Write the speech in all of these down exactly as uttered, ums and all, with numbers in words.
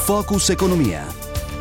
Focus Economia.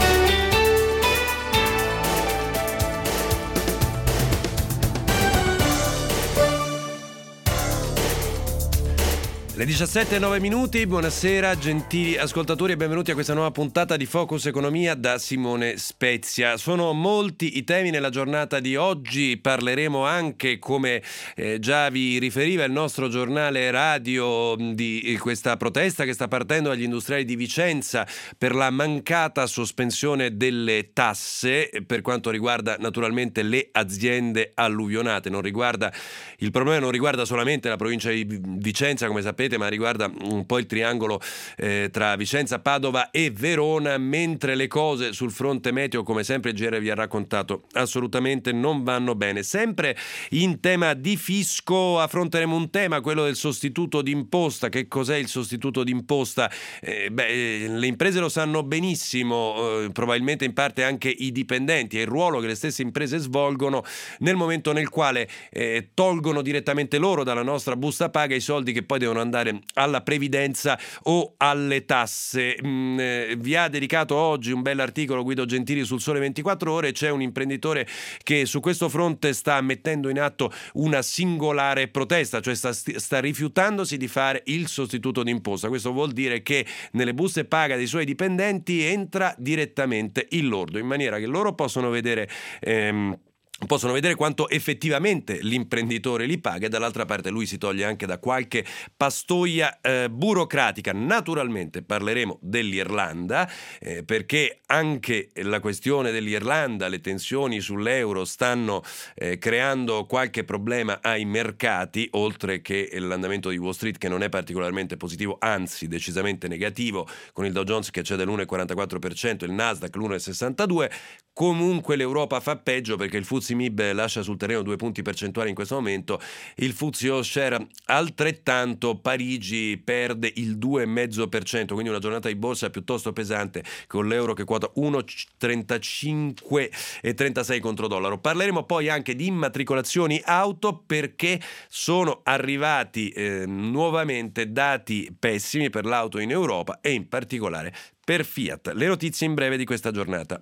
Le diciassette e nove minuti, buonasera gentili ascoltatori e benvenuti a questa nuova puntata di Focus Economia da Simone Spezia. Sono molti i temi nella giornata di oggi, parleremo anche, come eh, già vi riferiva il nostro giornale radio, di questa protesta che sta partendo dagli industriali di Vicenza per la mancata sospensione delle tasse per quanto riguarda naturalmente le aziende alluvionate. Non riguarda, il problema non riguarda solamente la provincia di Vicenza, come sapete, ma riguarda un po' il triangolo eh, tra Vicenza, Padova e Verona, mentre le cose sul fronte meteo, come sempre il G R vi ha raccontato, assolutamente non vanno bene. Sempre in tema di fisco affronteremo un tema, quello del sostituto d'imposta. Che cos'è il sostituto d'imposta? Eh, beh, le imprese lo sanno benissimo, eh, probabilmente in parte anche i dipendenti, è il ruolo che le stesse imprese svolgono nel momento nel quale eh, tolgono direttamente loro dalla nostra busta paga i soldi che poi devono andare alla previdenza o alle tasse. Mm, eh, vi ha dedicato oggi un bell'articolo Guido Gentili sul Sole ventiquattro Ore. C'è un imprenditore che su questo fronte sta mettendo in atto una singolare protesta, cioè sta, sta rifiutandosi di fare il sostituto d'imposta. Questo vuol dire che nelle buste paga dei suoi dipendenti entra direttamente il lordo, in maniera che loro possono vedere ehm, possono vedere quanto effettivamente l'imprenditore li paga, e dall'altra parte lui si toglie anche da qualche pastoia eh, burocratica. Naturalmente parleremo dell'Irlanda, eh, perché anche la questione dell'Irlanda, le tensioni sull'euro stanno eh, creando qualche problema ai mercati, oltre che l'andamento di Wall Street, che non è particolarmente positivo, anzi decisamente negativo, con il Dow Jones che cede l'uno virgola quarantaquattro per cento, il Nasdaq l'uno virgola sessantadue per cento. Comunque l'Europa fa peggio, perché il F T S E M I B lascia sul terreno due punti percentuali in questo momento, il F T S E All Share altrettanto, Parigi perde il due virgola cinque per cento, quindi una giornata di borsa piuttosto pesante, con l'euro che quota uno virgola trentacinque e trentasei contro dollaro. Parleremo poi anche di immatricolazioni auto, perché sono arrivati eh, nuovamente dati pessimi per l'auto in Europa e in particolare per Fiat. Le notizie in breve di questa giornata.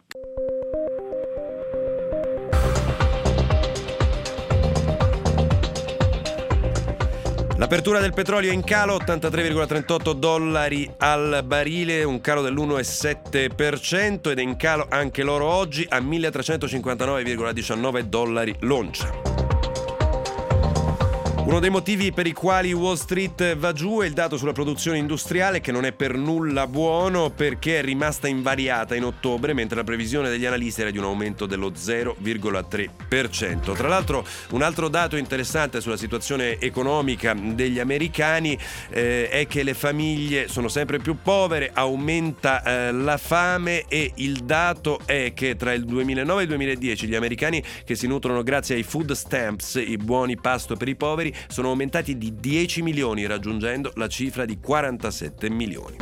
L'apertura del petrolio è in calo, ottantatré virgola trentotto dollari al barile, un calo dell'uno virgola sette per cento, ed è in calo anche l'oro oggi a milletrecentocinquantanove virgola diciannove dollari l'oncia. Uno dei motivi per i quali Wall Street va giù è il dato sulla produzione industriale, che non è per nulla buono, perché è rimasta invariata in ottobre, mentre la previsione degli analisti era di un aumento dello zero virgola tre per cento. Tra l'altro, un altro dato interessante sulla situazione economica degli americani eh, è che le famiglie sono sempre più povere, aumenta eh, la fame, e il dato è che tra il duemilanove e il duemiladieci gli americani che si nutrono grazie ai food stamps, i buoni pasto per i poveri, sono aumentati di dieci milioni, raggiungendo la cifra di quarantasette milioni.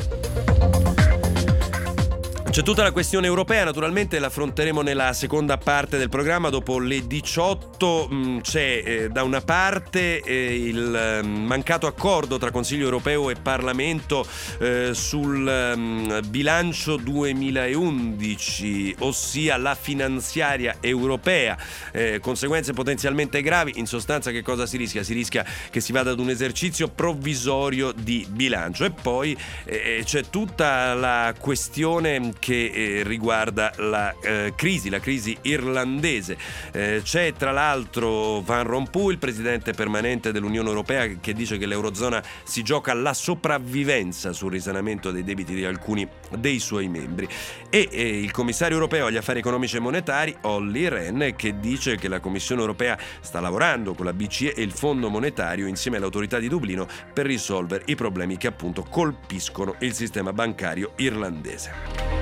C'è tutta la questione europea, naturalmente la affronteremo nella seconda parte del programma. Dopo le diciotto mh, c'è eh, da una parte eh, il eh, mancato accordo tra Consiglio europeo e Parlamento eh, sul eh, bilancio duemilaundici, ossia la finanziaria europea, eh, conseguenze potenzialmente gravi. In sostanza, che cosa si rischia? Si rischia che si vada ad un esercizio provvisorio di bilancio. E poi eh, c'è tutta la questione che eh, riguarda la eh, crisi, la crisi irlandese. Eh, c'è tra l'altro Van Rompuy, il presidente permanente dell'Unione Europea, che dice che l'Eurozona si gioca la sopravvivenza sul risanamento dei debiti di alcuni dei suoi membri, e eh, il commissario europeo agli affari economici e monetari Olli Rehn, che dice che la Commissione europea sta lavorando con la B C E e il Fondo monetario insieme all'autorità di Dublino per risolvere i problemi che appunto colpiscono il sistema bancario irlandese.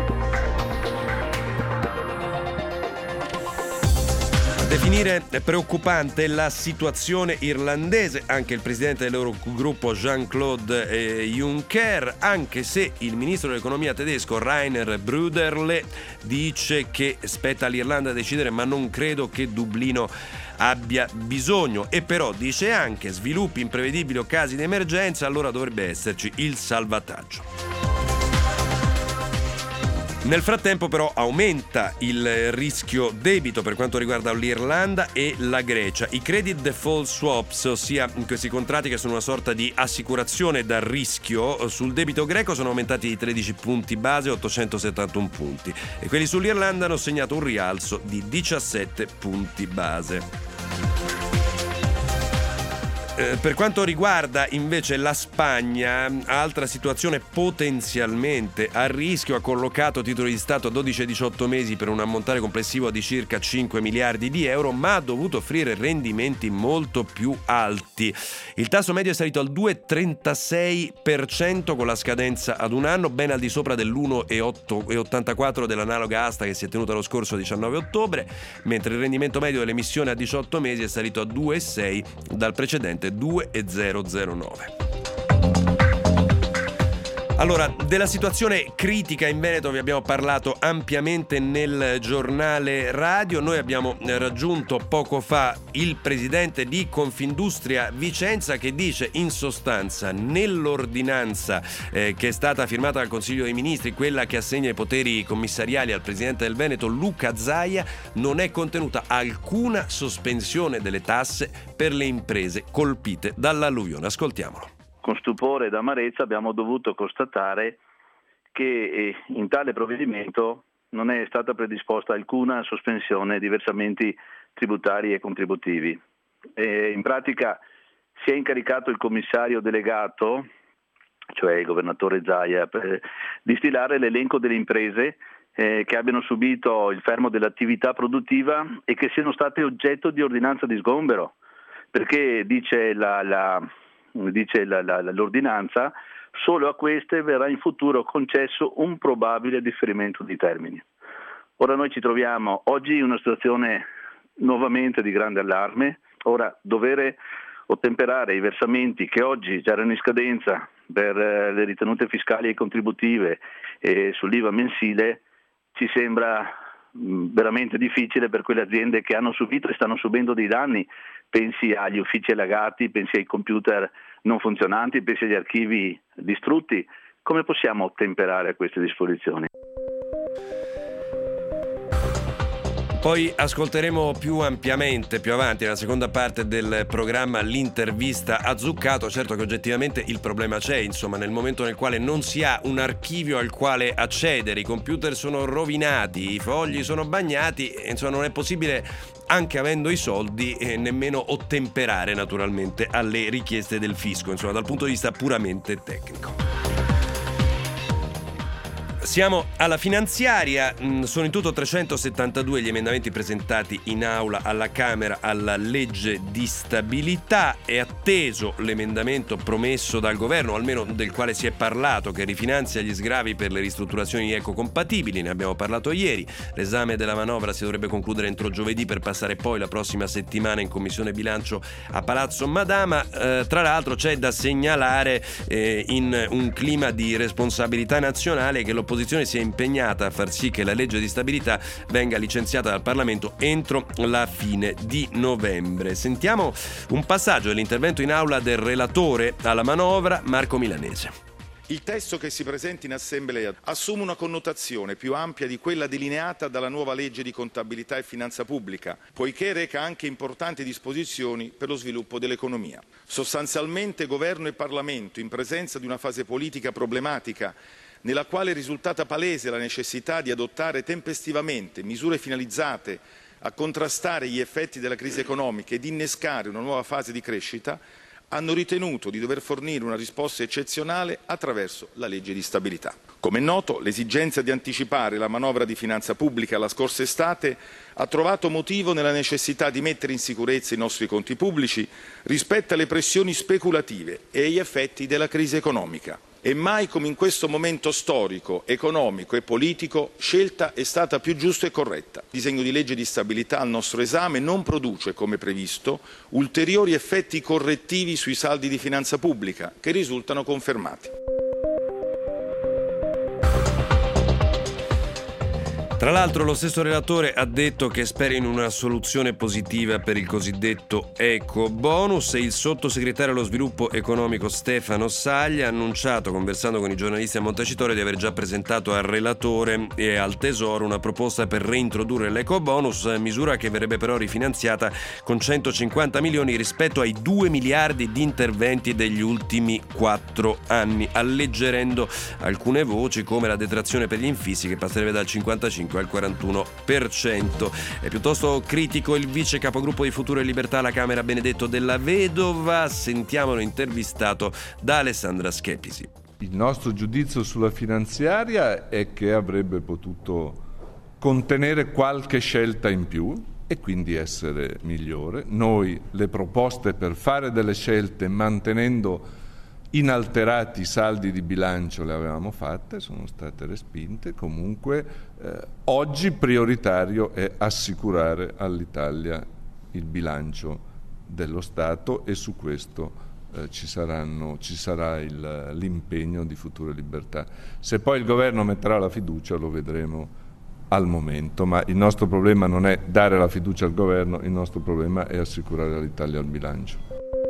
Definire preoccupante la situazione irlandese anche il presidente dell'Eurogruppo Jean-Claude Juncker, anche se il ministro dell'economia tedesco Rainer Brüderle dice che spetta all'Irlanda decidere, ma non credo che Dublino abbia bisogno. E però dice anche: sviluppi imprevedibili o casi di emergenza, allora dovrebbe esserci il salvataggio. Nel frattempo però aumenta il rischio debito per quanto riguarda l'Irlanda e la Grecia. I credit default swaps, ossia questi contratti che sono una sorta di assicurazione dal rischio sul debito greco, sono aumentati di tredici punti base, ottocentosettantuno punti, e quelli sull'Irlanda hanno segnato un rialzo di diciassette punti base. Per quanto riguarda invece la Spagna, altra situazione potenzialmente a rischio, ha collocato titoli di Stato a dodici e diciotto mesi per un ammontare complessivo di circa cinque miliardi di euro, ma ha dovuto offrire rendimenti molto più alti. Il tasso medio è salito al due virgola trentasei per cento con la scadenza ad un anno, ben al di sopra dell'uno virgola ottantaquattro dell'analoga asta che si è tenuta lo scorso diciannove ottobre, mentre il rendimento medio dell'emissione a diciotto mesi è salito a due virgola sei dal precedente due virgola zero zero nove. Allora, della situazione critica in Veneto vi abbiamo parlato ampiamente nel giornale radio. Noi abbiamo raggiunto poco fa il presidente di Confindustria Vicenza, che dice in sostanza nell'ordinanza eh, che è stata firmata dal Consiglio dei Ministri, quella che assegna i poteri commissariali al presidente del Veneto Luca Zaia, non è contenuta alcuna sospensione delle tasse per le imprese colpite dall'alluvione. Ascoltiamolo. Con stupore ed amarezza abbiamo dovuto constatare che in tale provvedimento non è stata predisposta alcuna sospensione di versamenti tributari e contributivi. E in pratica si è incaricato il commissario delegato, cioè il governatore Zaia, per, di stilare l'elenco delle imprese eh, che abbiano subito il fermo dell'attività produttiva e che siano state oggetto di ordinanza di sgombero, perché dice la... la dice la, la, l'ordinanza, solo a queste verrà in futuro concesso un probabile differimento di termini. Ora noi ci troviamo oggi in una situazione nuovamente di grande allarme. Ora dovere ottemperare i versamenti che oggi già erano in scadenza per le ritenute fiscali e contributive e sull'I V A mensile ci sembra veramente difficile per quelle aziende che hanno subito e stanno subendo dei danni. Pensi agli uffici allagati, pensi ai computer non funzionanti, pensi agli archivi distrutti. Come possiamo ottemperare a queste disposizioni? Poi ascolteremo più ampiamente più avanti nella seconda parte del programma l'intervista a Zuccato. Certo che oggettivamente il problema c'è, insomma, nel momento nel quale non si ha un archivio al quale accedere, i computer sono rovinati, i fogli sono bagnati, insomma non è possibile, anche avendo i soldi, eh, nemmeno ottemperare naturalmente alle richieste del fisco, insomma dal punto di vista puramente tecnico. Siamo alla finanziaria, sono in tutto trecentosettantadue gli emendamenti presentati in aula alla Camera alla legge di stabilità. È atteso l'emendamento promesso dal governo, o almeno del quale si è parlato, che rifinanzia gli sgravi per le ristrutturazioni ecocompatibili, ne abbiamo parlato ieri. L'esame della manovra si dovrebbe concludere entro giovedì per passare poi la prossima settimana in Commissione Bilancio a Palazzo Madama. Eh, tra l'altro c'è da segnalare eh, in un clima di responsabilità nazionale che l'opposizione si è impegnata a far sì che la legge di stabilità venga licenziata dal Parlamento entro la fine di novembre. Sentiamo un passaggio dell'intervento in aula del relatore alla manovra, Marco Milanese. Il testo che si presenta in Assemblea assume una connotazione più ampia di quella delineata dalla nuova legge di contabilità e finanza pubblica, poiché reca anche importanti disposizioni per lo sviluppo dell'economia. Sostanzialmente Governo e Parlamento, in presenza di una fase politica problematica, nella quale è risultata palese la necessità di adottare tempestivamente misure finalizzate a contrastare gli effetti della crisi economica e di innescare una nuova fase di crescita, hanno ritenuto di dover fornire una risposta eccezionale attraverso la legge di stabilità. Come è noto, l'esigenza di anticipare la manovra di finanza pubblica alla scorsa estate ha trovato motivo nella necessità di mettere in sicurezza i nostri conti pubblici rispetto alle pressioni speculative e agli effetti della crisi economica. E mai come in questo momento storico, economico e politico, scelta è stata più giusta e corretta. Il disegno di legge di stabilità al nostro esame non produce, come previsto, ulteriori effetti correttivi sui saldi di finanza pubblica, che risultano confermati. Tra l'altro lo stesso relatore ha detto che spera in una soluzione positiva per il cosiddetto eco bonus e il sottosegretario allo sviluppo economico Stefano Saglia ha annunciato, conversando con i giornalisti a Montecitorio, di aver già presentato al relatore e al Tesoro una proposta per reintrodurre l'eco bonus, misura che verrebbe però rifinanziata con centocinquanta milioni rispetto ai due miliardi di interventi degli ultimi quattro anni, alleggerendo alcune voci come la detrazione per gli infissi che passerebbe dal cinquantacinque al quarantuno per cento. È piuttosto critico il vice capogruppo di Futuro e Libertà alla Camera Benedetto Della Vedova. Sentiamolo intervistato da Alessandra Schepisi. Il nostro giudizio sulla finanziaria è che avrebbe potuto contenere qualche scelta in più e quindi essere migliore. Noi le proposte per fare delle scelte mantenendo inalterati i saldi di bilancio le avevamo fatte, sono state respinte. Comunque eh, oggi prioritario è assicurare all'Italia il bilancio dello Stato e su questo eh, ci, saranno, ci sarà il, l'impegno di Futuro e Libertà. Se poi il governo metterà la fiducia lo vedremo al momento, ma il nostro problema non è dare la fiducia al governo, il nostro problema è assicurare all'Italia il bilancio.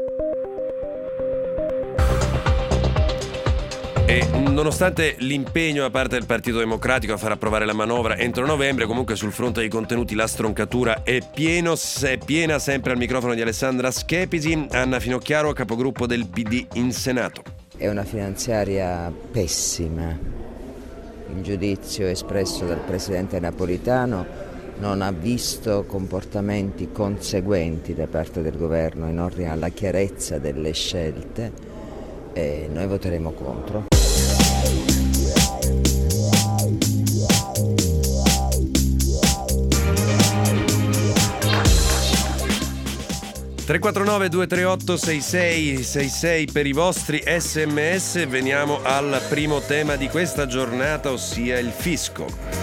E nonostante l'impegno da parte del Partito Democratico a far approvare la manovra entro novembre, comunque sul fronte dei contenuti la stroncatura è, pieno, è piena. Sempre al microfono di Alessandra Schepisi, Anna Finocchiaro, capogruppo del P D in Senato. È una finanziaria pessima. Il giudizio espresso dal Presidente Napolitano non ha visto comportamenti conseguenti da parte del governo in ordine alla chiarezza delle scelte e noi voteremo contro. tre quattro nove due tre otto sei sei sei sei per i vostri sms. Veniamo al primo tema di questa giornata, ossia il fisco.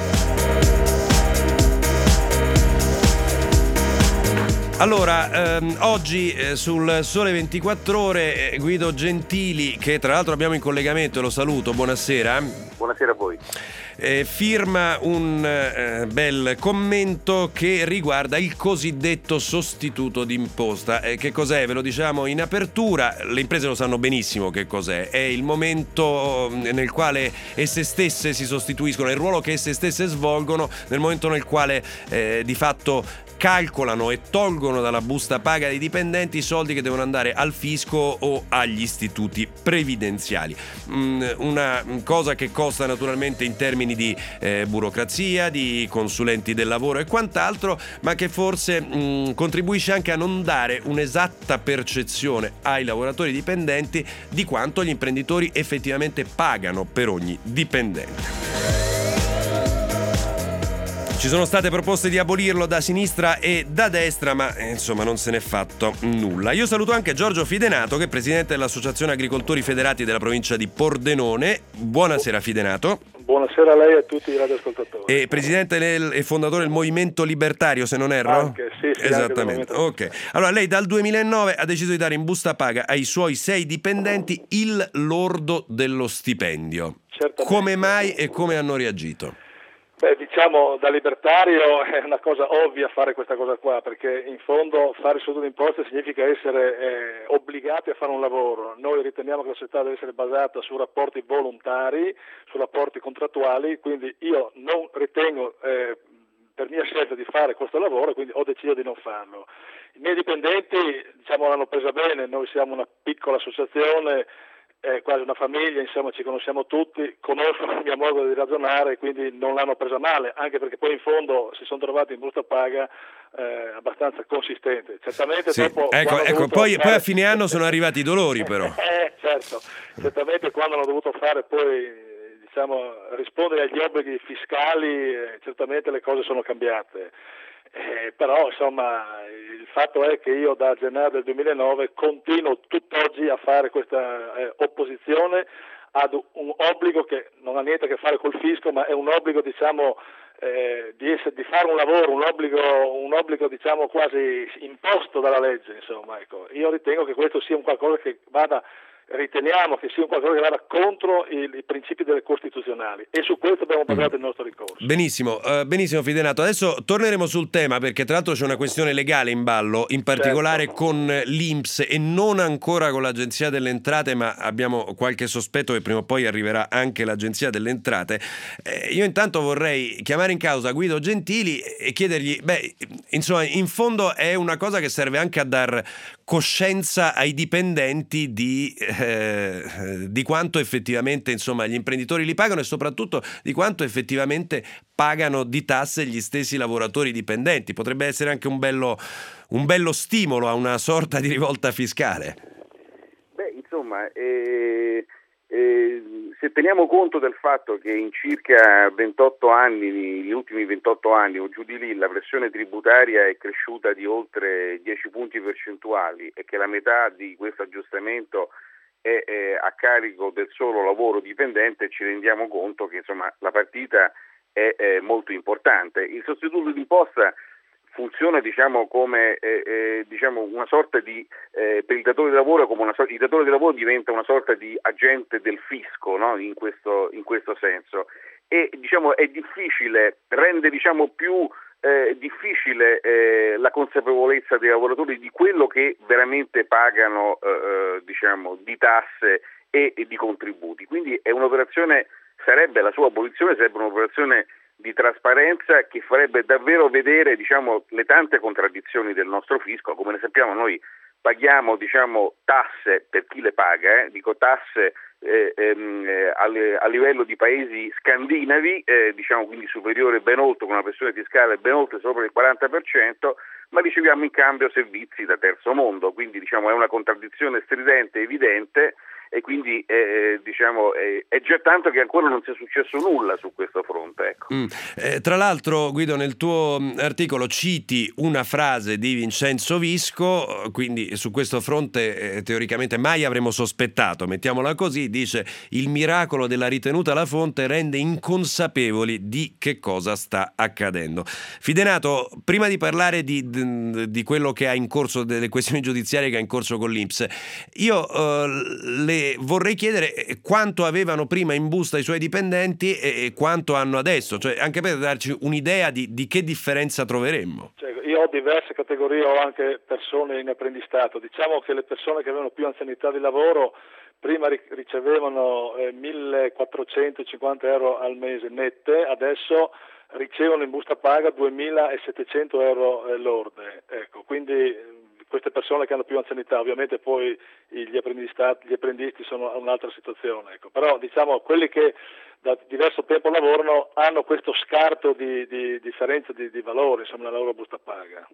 Allora, ehm, oggi eh, sul Sole ventiquattro Ore eh, Guido Gentili, che tra l'altro abbiamo in collegamento, lo saluto, buonasera. Buonasera a voi. Eh, firma un eh, bel commento che riguarda il cosiddetto sostituto d'imposta. Eh, che cos'è? Ve lo diciamo in apertura, le imprese lo sanno benissimo che cos'è. È il momento nel quale esse stesse si sostituiscono, è il ruolo che esse stesse svolgono nel momento nel quale eh, di fatto calcolano e tolgono dalla busta paga dei dipendenti i soldi che devono andare al fisco o agli istituti previdenziali. Mm, una cosa che costa naturalmente in termini di eh, burocrazia, di consulenti del lavoro e quant'altro, ma che forse mm, contribuisce anche a non dare un'esatta percezione ai lavoratori dipendenti di quanto gli imprenditori effettivamente pagano per ogni dipendente. Ci sono state proposte di abolirlo da sinistra e da destra, ma eh, insomma non se n'è fatto nulla. Io saluto anche Giorgio Fidenato, che è presidente dell'Associazione Agricoltori Federati della provincia di Pordenone. Buonasera Fidenato. Buonasera a lei e a tutti i radioascoltatori. E presidente e fondatore del Movimento Libertario, se non erro? Anche, sì, sì. Esattamente. Ok. Allora, lei dal duemilanove ha deciso di dare in busta paga ai suoi sei dipendenti il lordo dello stipendio. Certamente. Come mai e come hanno reagito? Beh, diciamo, da libertario è una cosa ovvia fare questa cosa qua, perché in fondo fare il sostituto d'imposta significa essere eh, obbligati a fare un lavoro. Noi riteniamo che la società deve essere basata su rapporti volontari, su rapporti contrattuali, quindi io non ritengo eh, per mia scelta di fare questo lavoro, quindi ho deciso di non farlo. I miei dipendenti, diciamo, l'hanno presa bene, noi siamo una piccola associazione, è quasi una famiglia, insomma ci conosciamo tutti, conoscono il mio modo di ragionare, quindi non l'hanno presa male, anche perché poi in fondo si sono trovati in busta paga eh, abbastanza consistente. Certamente sì. dopo, ecco, ecco poi, fare... poi a fine anno sono arrivati i dolori però. eh, certo, certamente quando hanno dovuto fare poi, diciamo, rispondere agli obblighi fiscali, eh, certamente le cose sono cambiate. Eh, però insomma il fatto è che io da gennaio del duemilanove continuo tutt'oggi a fare questa eh, opposizione ad un obbligo che non ha niente a che fare col fisco, ma è un obbligo, diciamo, eh, di, essere, di fare un lavoro, un obbligo, un obbligo diciamo quasi imposto dalla legge, insomma, ecco. Io ritengo che questo sia un qualcosa che vada riteniamo che sia un qualcosa che vada contro i, i principi delle costituzionali, e su questo abbiamo basato mm. il nostro ricorso. Benissimo, uh, benissimo Fidenato. Adesso torneremo sul tema, perché tra l'altro c'è una questione legale in ballo, in particolare certo. con l'I N P S e non ancora con l'Agenzia delle Entrate, ma abbiamo qualche sospetto che prima o poi arriverà anche l'Agenzia delle Entrate. Eh, io intanto vorrei chiamare in causa Guido Gentili e chiedergli, beh, insomma, in fondo è una cosa che serve anche a dar coscienza ai dipendenti di, eh, di quanto effettivamente insomma gli imprenditori li pagano, e soprattutto di quanto effettivamente pagano di tasse gli stessi lavoratori dipendenti. Potrebbe essere anche un bello, un bello stimolo a una sorta di rivolta fiscale. Beh, insomma, eh, eh, se teniamo conto del fatto che in circa ventotto anni, negli ultimi ventotto anni o giù di lì, la pressione tributaria è cresciuta di oltre dieci punti percentuali e che la metà di questo aggiustamento è, è a carico del solo lavoro dipendente, ci rendiamo conto che insomma la partita è, è molto importante. Il sostituto d'imposta funziona diciamo come eh, eh, diciamo una sorta di eh, per il datore di lavoro, come una sorta, il datore di lavoro diventa una sorta di agente del fisco, no? in questo in questo senso, e diciamo è difficile, rende diciamo più eh, difficile eh, la consapevolezza dei lavoratori di quello che veramente pagano eh, diciamo di tasse e, e di contributi. Quindi è un'operazione, sarebbe la sua abolizione sarebbe un'operazione di trasparenza che farebbe davvero vedere diciamo le tante contraddizioni del nostro fisco. Come ne sappiamo, noi paghiamo diciamo tasse per chi le paga, eh? dico tasse eh, ehm, eh, a, a livello di paesi scandinavi, eh, diciamo quindi superiore ben oltre, con una pressione fiscale ben oltre sopra il quaranta per cento, ma riceviamo in cambio servizi da terzo mondo, quindi diciamo è una contraddizione stridente, evidente, e quindi eh, diciamo eh, è già tanto che ancora non sia successo nulla su questo fronte, ecco. mm. eh, tra l'altro Guido, nel tuo articolo citi una frase di Vincenzo Visco, quindi su questo fronte eh, teoricamente mai avremmo sospettato, mettiamola così. Dice: il miracolo della ritenuta alla fonte rende inconsapevoli di che cosa sta accadendo. Fidenato, prima di parlare di, di, di quello che ha in corso, delle questioni giudiziarie che ha in corso con l'I N P S, io eh, le vorrei chiedere quanto avevano prima in busta i suoi dipendenti e quanto hanno adesso, cioè anche per darci un'idea di, di che differenza troveremmo. Cioè, io ho diverse categorie, ho anche persone in apprendistato. Diciamo che le persone che avevano più anzianità di lavoro prima ricevevano eh, millequattrocentocinquanta euro al mese nette, adesso ricevono in busta paga duemilasettecento euro eh, lorde. Ecco, quindi queste persone che hanno più anzianità, ovviamente poi gli apprendisti, gli apprendisti sono a un'altra situazione, ecco. Però diciamo quelli che da diverso tempo lavorano hanno questo scarto di, di differenza di, di valore, insomma, nella loro busta paga.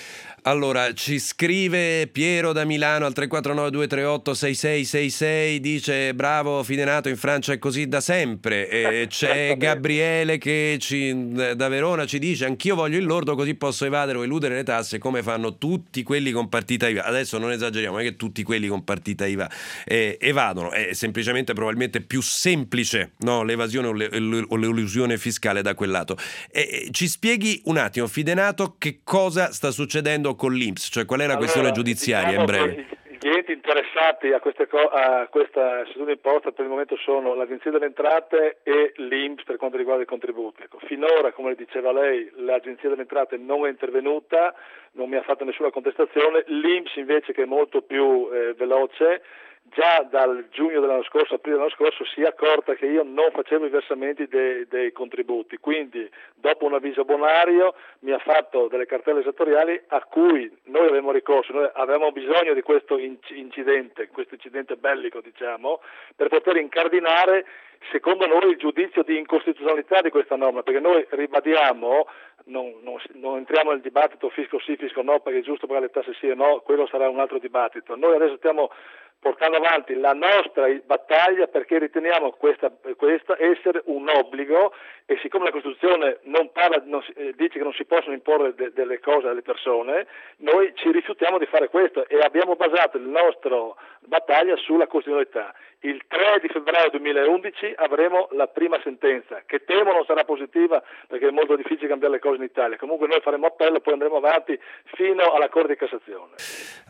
Allora, ci scrive Piero da Milano al tre quattro nove due tre otto sei sei sei sei, dice: bravo Fidenato, in Francia è così da sempre. E c'è Gabriele che ci, da Verona ci dice: anch'io voglio il lordo così posso evadere o eludere le tasse come fanno tutti quelli con partita I V A. Adesso non esageriamo, non è che tutti quelli con partita I V A eh, evadono, è semplicemente probabilmente più semplice, no, l'evasione o, le, o l'elusione fiscale da quel lato. E, ci spieghi un attimo, Fidenato, che cosa sta succedendo con l'I N P S, cioè qual è la allora, questione giudiziaria, diciamo, in breve? Gli enti interessati a, queste co- a questa istituto d'imposta per il momento sono l'Agenzia delle Entrate e l'I N P S per quanto riguarda i contributi. Ecco, finora, come diceva lei, l'Agenzia delle Entrate non è intervenuta, non mi ha fatto nessuna contestazione. L'I N P S invece, che è molto più eh, veloce, già dal giugno dell'anno scorso, aprile dell'anno scorso, si è accorta che io non facevo i versamenti dei, dei contributi, quindi dopo un avviso bonario mi ha fatto delle cartelle esattoriali a cui noi avevamo ricorso, noi avevamo bisogno di questo incidente, questo incidente bellico, diciamo, per poter incardinare secondo noi il giudizio di incostituzionalità di questa norma, perché noi ribadiamo, non, non, non entriamo nel dibattito fisco sì, fisco no, perché è giusto pagare le tasse sì e no, quello sarà un altro dibattito. Noi adesso stiamo portando avanti la nostra battaglia perché riteniamo questa, questa essere un obbligo, e siccome la Costituzione non parla, non si, eh, dice che non si possono imporre de, delle cose alle persone, noi ci rifiutiamo di fare questo e abbiamo basato la nostra battaglia sulla costituzionalità. Il tre di febbraio duemilaundici avremo la prima sentenza, che temo non sarà positiva perché è molto difficile cambiare le cose in Italia. Comunque noi faremo appello e poi andremo avanti fino alla Corte di Cassazione.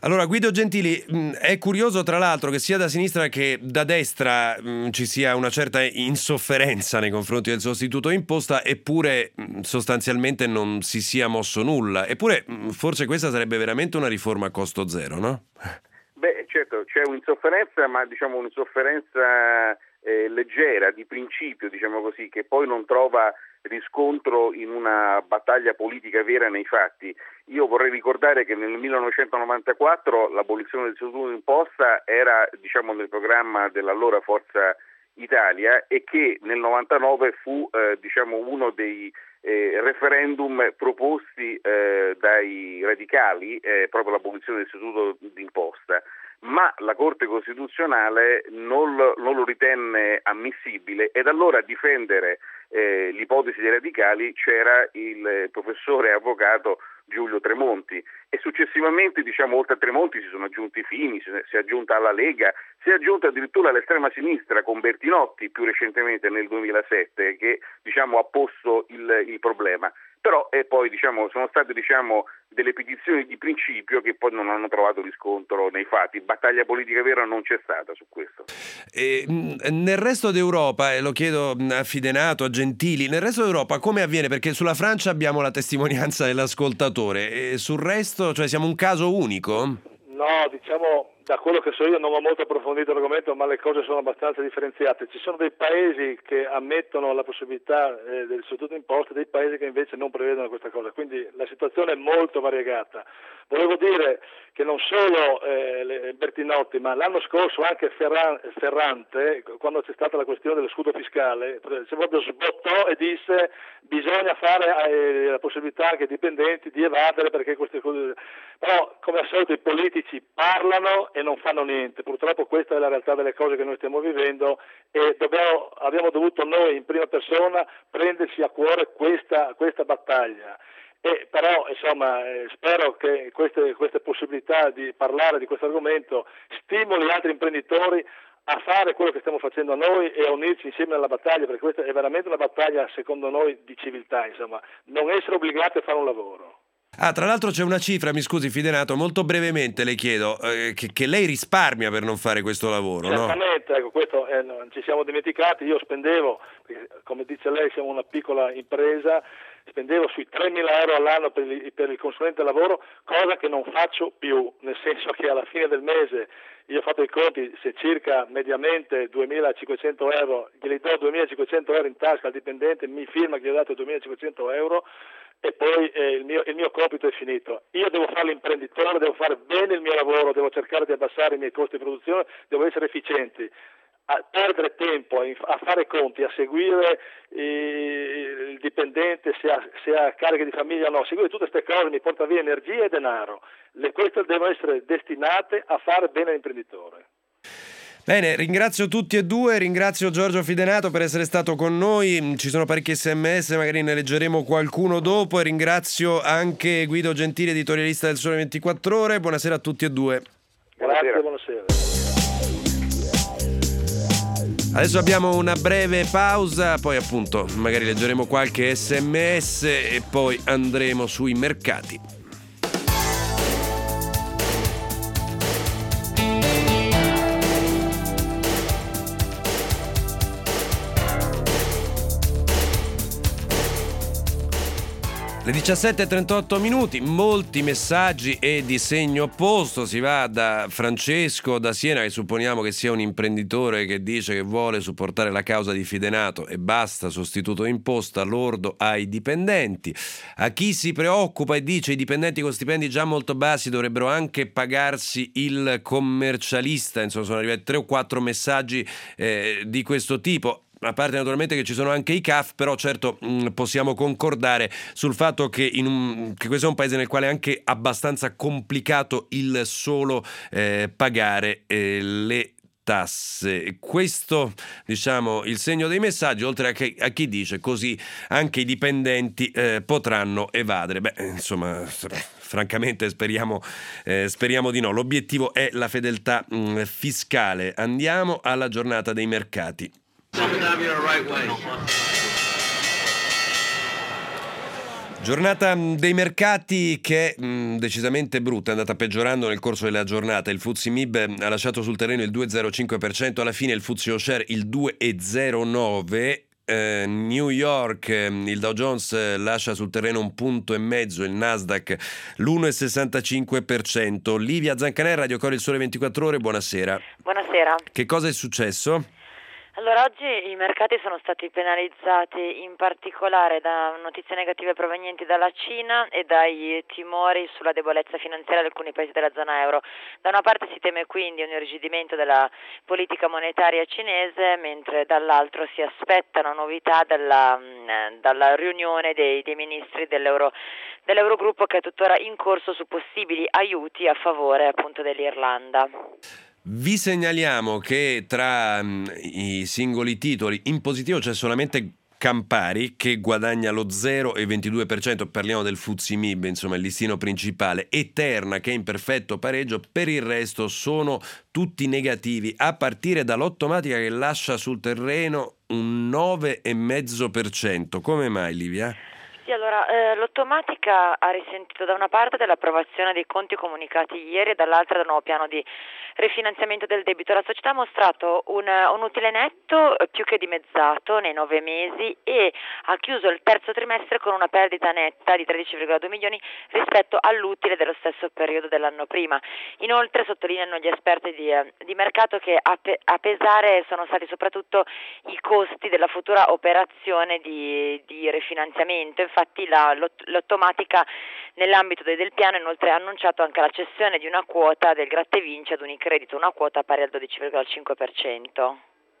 Allora, Guido Gentili, mh, è curioso tra l'altro che sia da sinistra che da destra mh, ci sia una certa insofferenza nei confronti del sostituto imposta, eppure mh, sostanzialmente non si sia mosso nulla. Eppure mh, forse questa sarebbe veramente una riforma a costo zero, no? Beh, certo, c'è un'insofferenza, ma diciamo un'insofferenza eh, leggera, di principio, diciamo così, che poi non trova riscontro in una battaglia politica vera nei fatti. Io vorrei ricordare che nel millenovecentonovantaquattro l'abolizione del sostituto d'imposta era, diciamo, nel programma dell'allora Forza Italia e che nel novantanove fu eh, diciamo uno dei eh, referendum proposti eh, dai radicali, eh, proprio l'abolizione del sostituto d'imposta, ma la Corte Costituzionale non lo, non lo ritenne ammissibile ed allora a difendere eh, l'ipotesi dei radicali c'era il professore avvocato Giulio Tremonti e successivamente, diciamo, oltre a Tremonti si sono aggiunti Fini, si è aggiunta alla Lega, si è aggiunta addirittura all'estrema sinistra con Bertinotti più recentemente nel duemilasette che, diciamo, ha posto il, il problema. Però e poi diciamo sono state diciamo delle petizioni di principio che poi non hanno trovato riscontro nei fatti. Battaglia politica vera non c'è stata su questo. E, nel resto d'Europa, e lo chiedo a Fidenato, a Gentili, nel resto d'Europa come avviene? Perché sulla Francia abbiamo la testimonianza dell'ascoltatore e sul resto, cioè siamo un caso unico? No, diciamo, da quello che so io non ho molto approfondito l'argomento, ma le cose sono abbastanza differenziate. Ci sono dei paesi che ammettono la possibilità eh, del sostituto imposta e dei paesi che invece non prevedono questa cosa, quindi la situazione è molto variegata. Volevo dire che non solo eh, Bertinotti, ma l'anno scorso anche Ferran, Ferrante, quando c'è stata la questione dello scudo fiscale, si proprio sbottò e disse bisogna fare eh, la possibilità anche ai dipendenti di evadere perché queste cose... Però come al solito i politici parlano e non fanno niente. Purtroppo questa è la realtà delle cose che noi stiamo vivendo e dobbiamo, abbiamo dovuto noi in prima persona prenderci a cuore questa, questa battaglia. E però insomma eh, spero che queste, queste possibilità di parlare di questo argomento stimoli altri imprenditori a fare quello che stiamo facendo noi e a unirci insieme alla battaglia, perché questa è veramente una battaglia secondo noi di civiltà, insomma, non essere obbligati a fare un lavoro. Ah, tra l'altro c'è una cifra, mi scusi Fidenato, molto brevemente le chiedo, eh, che, che lei risparmia per non fare questo lavoro, Certamente, no? Ecco, questo eh, non ci siamo dimenticati, io spendevo, perché, come dice lei siamo una piccola impresa, spendevo sui tremila euro all'anno per il, per il consulente lavoro, cosa che non faccio più, nel senso che alla fine del mese io ho fatto i conti, se circa mediamente duemilacinquecento euro, glieli do duemilacinquecento euro in tasca al dipendente, mi firma che gli ho dato duemilacinquecento euro, e poi eh, il, mio, il mio compito è finito. Io devo fare l'imprenditore, devo fare bene il mio lavoro, devo cercare di abbassare i miei costi di produzione, devo essere efficienti. A perdere tempo a fare conti, a seguire eh, il dipendente se ha, se ha cariche di famiglia o no, seguire tutte queste cose mi porta via energia e denaro. Le, queste devono essere destinate a fare bene l'imprenditore. Bene, ringrazio tutti e due, ringrazio Giorgio Fidenato per essere stato con noi, ci sono parecchi sms, magari ne leggeremo qualcuno dopo, e ringrazio anche Guido Gentili, editorialista del Sole ventiquattro Ore, buonasera a tutti e due. Grazie, buonasera. Adesso abbiamo una breve pausa, poi appunto magari leggeremo qualche sms e poi andremo sui mercati. Le diciassette e trentotto minuti, molti messaggi e di segno opposto. Si va da Francesco da Siena, che supponiamo che sia un imprenditore che dice che vuole supportare la causa di Fidenato e basta sostituto imposta lordo ai dipendenti. A chi si preoccupa e dice i dipendenti con stipendi già molto bassi dovrebbero anche pagarsi il commercialista. Insomma, sono arrivati tre o quattro messaggi eh, di questo tipo. A parte naturalmente che ci sono anche i C A F, però certo mh, possiamo concordare sul fatto che, in un, che questo è un paese nel quale è anche abbastanza complicato il solo eh, pagare eh, le tasse. Questo, diciamo, il segno dei messaggi, oltre a, che, a chi dice così anche i dipendenti eh, potranno evadere. Beh, insomma, francamente speriamo, eh, speriamo di no. L'obiettivo è la fedeltà mh, fiscale. Andiamo alla giornata dei mercati. Giornata dei mercati che è mh, decisamente brutta, è andata peggiorando nel corso della giornata. Il F T S E M I B ha lasciato sul terreno il due virgola zero cinque per cento, alla fine il F T S E All Share il due virgola zero nove per cento. Eh, New York, eh, il Dow Jones eh, lascia sul terreno un punto e mezzo, il Nasdaq l'uno virgola sessantacinque per cento. Livia Zancanè, Radio Cori, il Sole ventiquattro Ore, buonasera. Buonasera. Che cosa è successo? Allora, oggi i mercati sono stati penalizzati in particolare da notizie negative provenienti dalla Cina e dai timori sulla debolezza finanziaria di alcuni paesi della zona euro. Da una parte si teme quindi un irrigidimento della politica monetaria cinese, mentre dall'altro si aspettano novità dalla, dalla riunione dei, dei ministri dell'euro, dell'Eurogruppo, che è tuttora in corso su possibili aiuti a favore appunto dell'Irlanda. Vi segnaliamo che tra um, i singoli titoli in positivo c'è solamente Campari che guadagna lo zero virgola ventidue per cento, parliamo del F T S E M I B, insomma il listino principale, e Terna che è in perfetto pareggio. Per il resto sono tutti negativi, a partire dall'Ottomatica che lascia sul terreno un nove virgola cinque per cento. Come mai, Livia? Sì, allora, eh, l'Ottomatica ha risentito da una parte dell'approvazione dei conti comunicati ieri e dall'altra del nuovo piano di rifinanziamento del debito. La società ha mostrato un, un utile netto più che dimezzato nei nove mesi e ha chiuso il terzo trimestre con una perdita netta di tredici virgola due milioni rispetto all'utile dello stesso periodo dell'anno prima. Inoltre sottolineano gli esperti di, di mercato che a, pe, a pesare sono stati soprattutto i costi della futura operazione di, di rifinanziamento. Infatti la, l'Ottomatica nell'ambito del piano inoltre ha annunciato anche la cessione di una quota del gratta e vinci ad Unicredit, una quota pari al dodici virgola cinque per cento.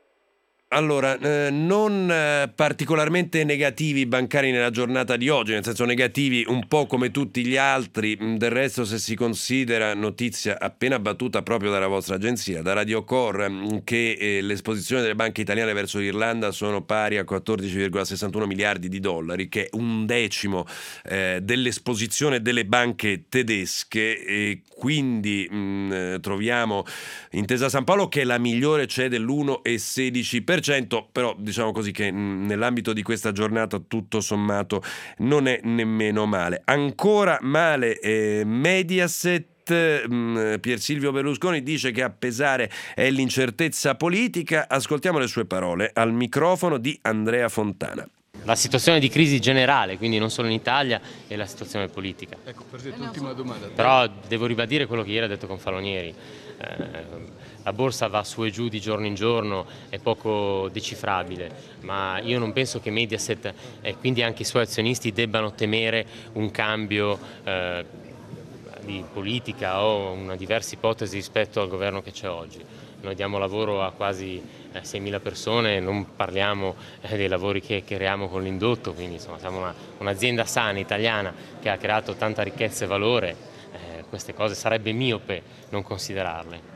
Allora, eh, non eh, particolarmente negativi i bancari nella giornata di oggi, nel senso negativi un po' come tutti gli altri. Del resto, se si considera, notizia appena battuta proprio dalla vostra agenzia, da Radio Cor, che eh, l'esposizione delle banche italiane verso l'Irlanda sono pari a quattordici virgola sessantuno miliardi di dollari, che è un decimo eh, dell'esposizione delle banche tedesche, e quindi mh, troviamo Intesa San Paolo che è la migliore, c'è dell'uno virgola sedici per cento, però diciamo così che mh, nell'ambito di questa giornata tutto sommato non è nemmeno male. Ancora male eh, Mediaset. Pier Silvio Berlusconi dice che a pesare è l'incertezza politica. Ascoltiamo le sue parole al microfono di Andrea Fontana. La situazione di crisi generale, quindi non solo in Italia, e la situazione politica. Ecco, Presidente, ultima domanda. Però devo ribadire quello che ieri ha detto Confalonieri. Eh, la borsa va su e giù di giorno in giorno, è poco decifrabile, ma io non penso che Mediaset e quindi anche i suoi azionisti debbano temere un cambio eh, di politica o una diversa ipotesi rispetto al governo che c'è oggi. Noi diamo lavoro a quasi eh, seimila persone, non parliamo eh, dei lavori che creiamo con l'indotto, quindi insomma siamo una, un'azienda sana italiana che ha creato tanta ricchezza e valore. Eh, queste cose sarebbe miope non considerarle.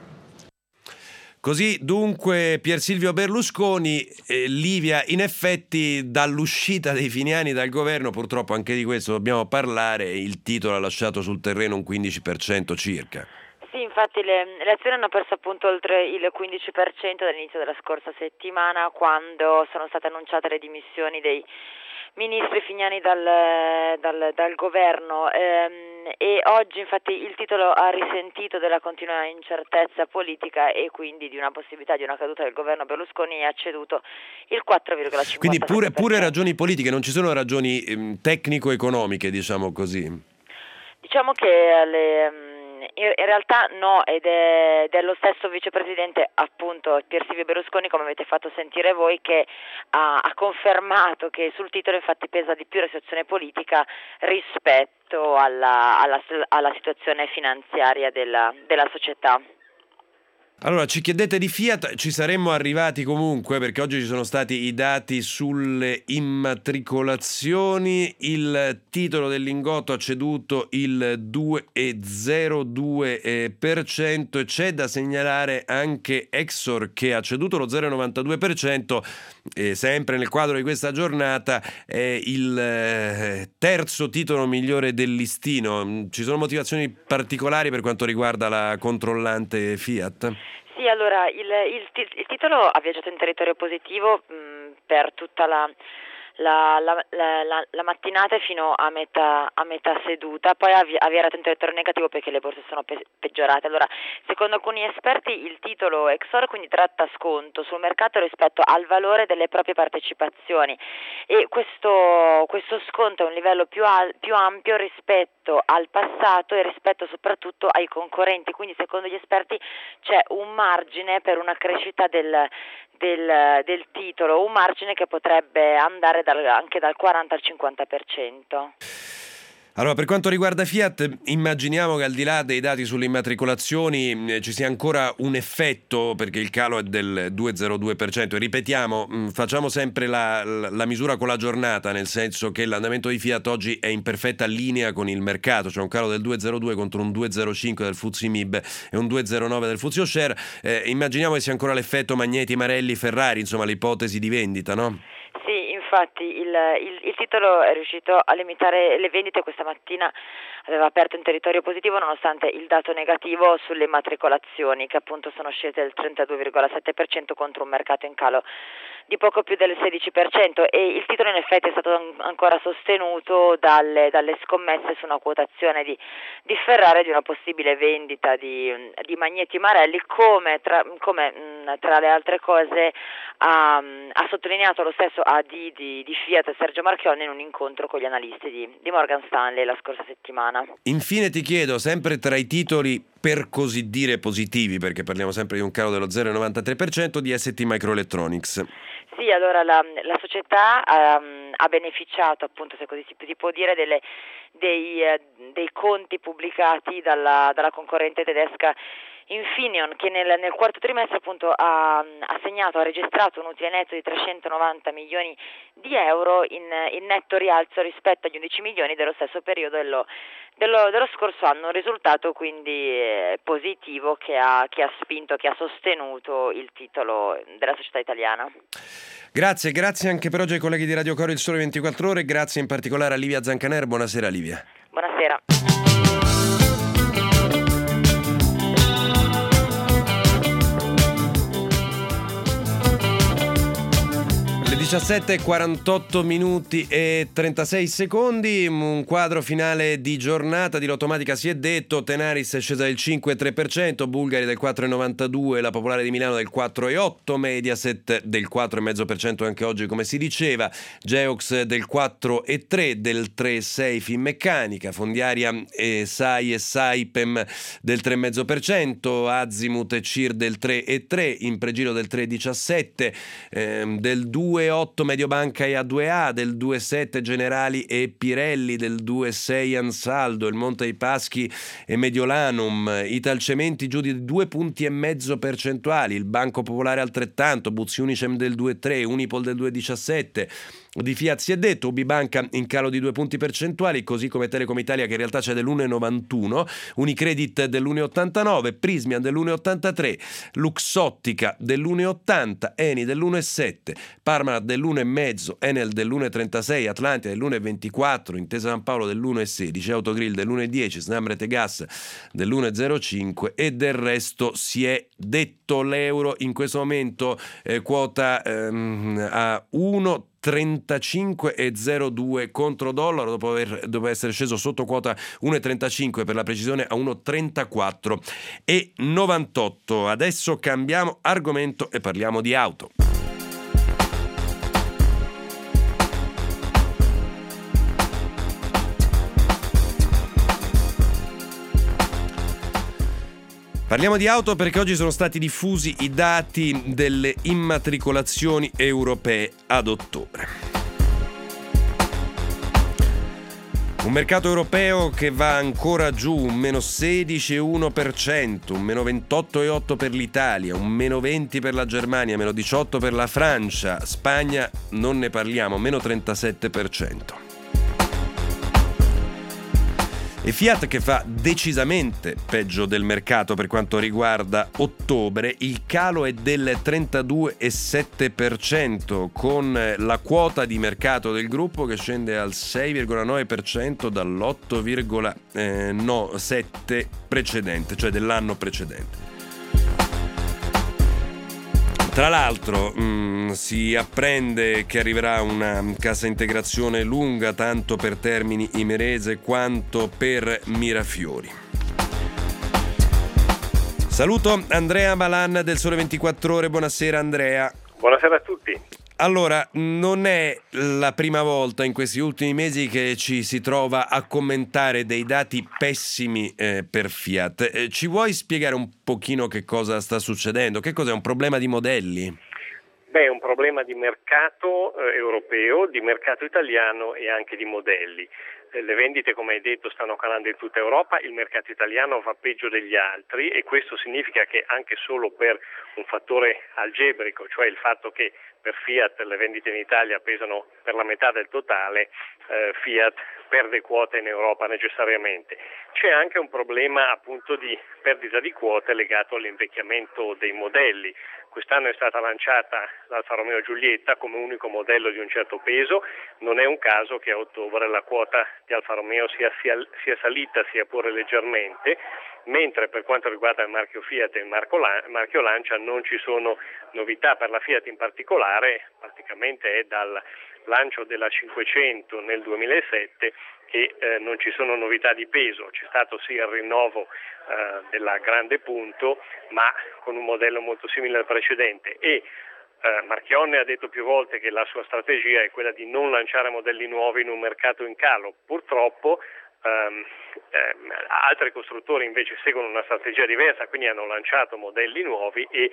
Così dunque Pier Silvio Berlusconi. eh, Livia, in effetti dall'uscita dei finiani dal governo, purtroppo anche di questo dobbiamo parlare, il titolo ha lasciato sul terreno un quindici per cento circa. Sì, infatti le, le azioni hanno perso appunto oltre il quindici per cento dall'inizio della scorsa settimana, quando sono state annunciate le dimissioni dei ministri finiani dal, dal, dal governo, ehm, e oggi infatti il titolo ha risentito della continua incertezza politica e quindi di una possibilità di una caduta del governo Berlusconi, e ha ceduto il quattro virgola cinquantasette per cento. Quindi pure, pure ragioni politiche, non ci sono ragioni ehm, tecnico-economiche, diciamo così? Diciamo che le... In realtà no, ed è dello stesso vicepresidente, appunto Pier Silvio Berlusconi, come avete fatto sentire voi, che ha, ha confermato che sul titolo infatti pesa di più la situazione politica rispetto alla, alla, alla situazione finanziaria della, della società. Allora, ci chiedete di Fiat, ci saremmo arrivati comunque, perché oggi ci sono stati i dati sulle immatricolazioni. Il titolo del Lingotto ha ceduto il due virgola zero due per cento, e c'è da segnalare anche Exor che ha ceduto lo zero virgola novantadue per cento, e sempre nel quadro di questa giornata è il terzo titolo migliore del listino. Ci sono motivazioni particolari per quanto riguarda la controllante Fiat? Sì, allora il, il, il titolo ha viaggiato in territorio positivo mh, per tutta la la, la, la, la mattinata e fino a metà, a metà seduta, poi ha avviato un territorio negativo perché le borse sono pe- peggiorate. Allora, secondo alcuni esperti il titolo Exor quindi tratta sconto sul mercato rispetto al valore delle proprie partecipazioni, e questo, questo sconto è un livello più, al, più ampio rispetto al passato e rispetto soprattutto ai concorrenti, quindi secondo gli esperti c'è un margine per una crescita del, del, del titolo, un margine che potrebbe andare dal, anche dal quaranta al cinquanta per cento. Allora, per quanto riguarda Fiat, immaginiamo che al di là dei dati sulle immatricolazioni eh, ci sia ancora un effetto, perché il calo è del due virgola zero due per cento. E ripetiamo, mh, facciamo sempre la, la, la misura con la giornata, nel senso che l'andamento di Fiat oggi è in perfetta linea con il mercato, cioè un calo del due virgola zero due contro un due virgola zero cinque del F T S E M I B e un due virgola zero nove del F T S E O Share. Eh, immaginiamo che sia ancora l'effetto Magneti, Marelli, Ferrari, insomma l'ipotesi di vendita, no? Sì, infatti il, il, il titolo è riuscito a limitare le vendite. Questa mattina aveva aperto in territorio positivo nonostante il dato negativo sulle immatricolazioni, che appunto sono scese del trentadue virgola sette per cento contro un mercato in calo di poco più del sedici per cento, e il titolo in effetti è stato ancora sostenuto dalle, dalle scommesse su una quotazione di, di Ferrari, di una possibile vendita di, di Magneti Marelli, come tra, come, mh, tra le altre cose ha, ha sottolineato lo stesso A D di, di Fiat Sergio Marchionne in un incontro con gli analisti di, di Morgan Stanley la scorsa settimana. Infine ti chiedo, sempre tra i titoli per così dire positivi, perché parliamo sempre di un calo dello zero virgola novantatré per cento, di S T Microelectronics. Sì, allora la, la società um, ha beneficiato, appunto, se così si, si può dire, delle, dei, uh, dei conti pubblicati dalla, dalla concorrente tedesca Infineon, che nel, nel quarto trimestre appunto ha, ha segnato, ha registrato un utile netto di trecentonovanta milioni di euro in, in netto rialzo rispetto agli undici milioni dello stesso periodo dello, dello, dello scorso anno, un risultato quindi eh, positivo che ha, che ha spinto, che ha sostenuto il titolo della società italiana. Grazie, grazie anche per oggi ai colleghi di Radio Coro Il Sole ventiquattro Ore, grazie in particolare a Livia Zancaner. Buonasera Livia. Buonasera. diciassette e quarantotto minuti e trentasei secondi, un quadro finale di giornata di Lottomatica si è detto. Tenaris è scesa del cinque virgola tre per cento, Bulgari del quattro virgola novantadue, la Popolare di Milano del quattro virgola otto, Mediaset del quattro virgola cinque per cento anche oggi come si diceva, Geox del quattro virgola tre, del tre virgola sei Finmeccanica, Fondiaria e Sai e Saipem del tre virgola cinque per cento, Azimut e C I R del tre virgola tre, Impregilo del tre virgola diciassette, ehm, del due virgola otto Mediobanca e A due A, del due virgola sette Generali e Pirelli, del due virgola sei Ansaldo, il Monte dei Paschi e Mediolanum, Italcementi giù di due punti e mezzo percentuali, il Banco Popolare altrettanto, Buzzi Unicem del due virgola tre, Unipol del due virgola diciassette. Di Fiat si è detto, Ubibanca in calo di due punti percentuali, così come Telecom Italia che in realtà c'è dell'uno virgola novantuno, Unicredit dell'uno virgola ottantanove, Prismian dell'uno virgola ottantatré, Luxottica dell'uno virgola ottanta, Eni dell'uno virgola sette, Parmalat dell'uno virgola cinque, Enel dell'uno virgola trentasei, Atlantia dell'uno virgola ventiquattro, Intesa San Paolo dell'uno virgola sedici, Autogrill dell'uno virgola dieci, Snam Rete Gas dell'uno virgola zero cinque e del resto si è detto. L'euro in questo momento eh, quota ehm, a uno virgola trentacinque e zero due contro dollaro, dopo, aver, dopo essere sceso sotto quota uno virgola trentacinque, per la precisione a uno virgola trentaquattro e novantotto. Adesso cambiamo argomento e parliamo di auto. Parliamo di auto perché oggi sono stati diffusi i dati delle immatricolazioni europee ad ottobre. Un mercato europeo che va ancora giù, un meno sedici virgola uno per cento, un meno ventotto virgola otto per cento per l'Italia, un meno venti per cento per la Germania, meno diciotto per cento per la Francia, Spagna non ne parliamo, meno trentasette per cento. E Fiat che fa decisamente peggio del mercato per quanto riguarda ottobre, il calo è del trentadue virgola sette per cento, con la quota di mercato del gruppo che scende al sei virgola nove per cento dall'otto virgola sette per cento precedente, cioè dell'anno precedente. Tra l'altro mh, si apprende che arriverà una cassa integrazione lunga tanto per Termini Imerese quanto per Mirafiori. Saluto Andrea Malan del Sole ventiquattro Ore. Buonasera Andrea. Buonasera a tutti. Allora, non è la prima volta in questi ultimi mesi che ci si trova a commentare dei dati pessimi eh, per Fiat. Eh, ci vuoi spiegare un pochino che cosa sta succedendo? Che cos'è? Un problema di modelli? Beh, è un problema di mercato eh, europeo, di mercato italiano e anche di modelli. Eh, le vendite, come hai detto, stanno calando in tutta Europa, il mercato italiano va peggio degli altri e questo significa che anche solo per un fattore algebrico, cioè il fatto che per Fiat le vendite in Italia pesano per la metà del totale, eh, Fiat perde quote in Europa necessariamente. C'è anche un problema appunto di perdita di quote legato all'invecchiamento dei modelli. Quest'anno è stata lanciata l'Alfa Romeo Giulietta come unico modello di un certo peso, non è un caso che a ottobre la quota di Alfa Romeo sia, sia, sia salita sia pure leggermente, mentre per quanto riguarda il marchio Fiat e il marchio Lancia non ci sono novità. Per la Fiat in particolare, praticamente è dal lancio della cinquecento nel duemilasette che eh, non ci sono novità di peso. C'è stato sì il rinnovo eh, della Grande Punto, ma con un modello molto simile al precedente, e eh, Marchionne ha detto più volte che la sua strategia è quella di non lanciare modelli nuovi in un mercato in calo. Purtroppo Um, um, altri costruttori invece seguono una strategia diversa, quindi hanno lanciato modelli nuovi e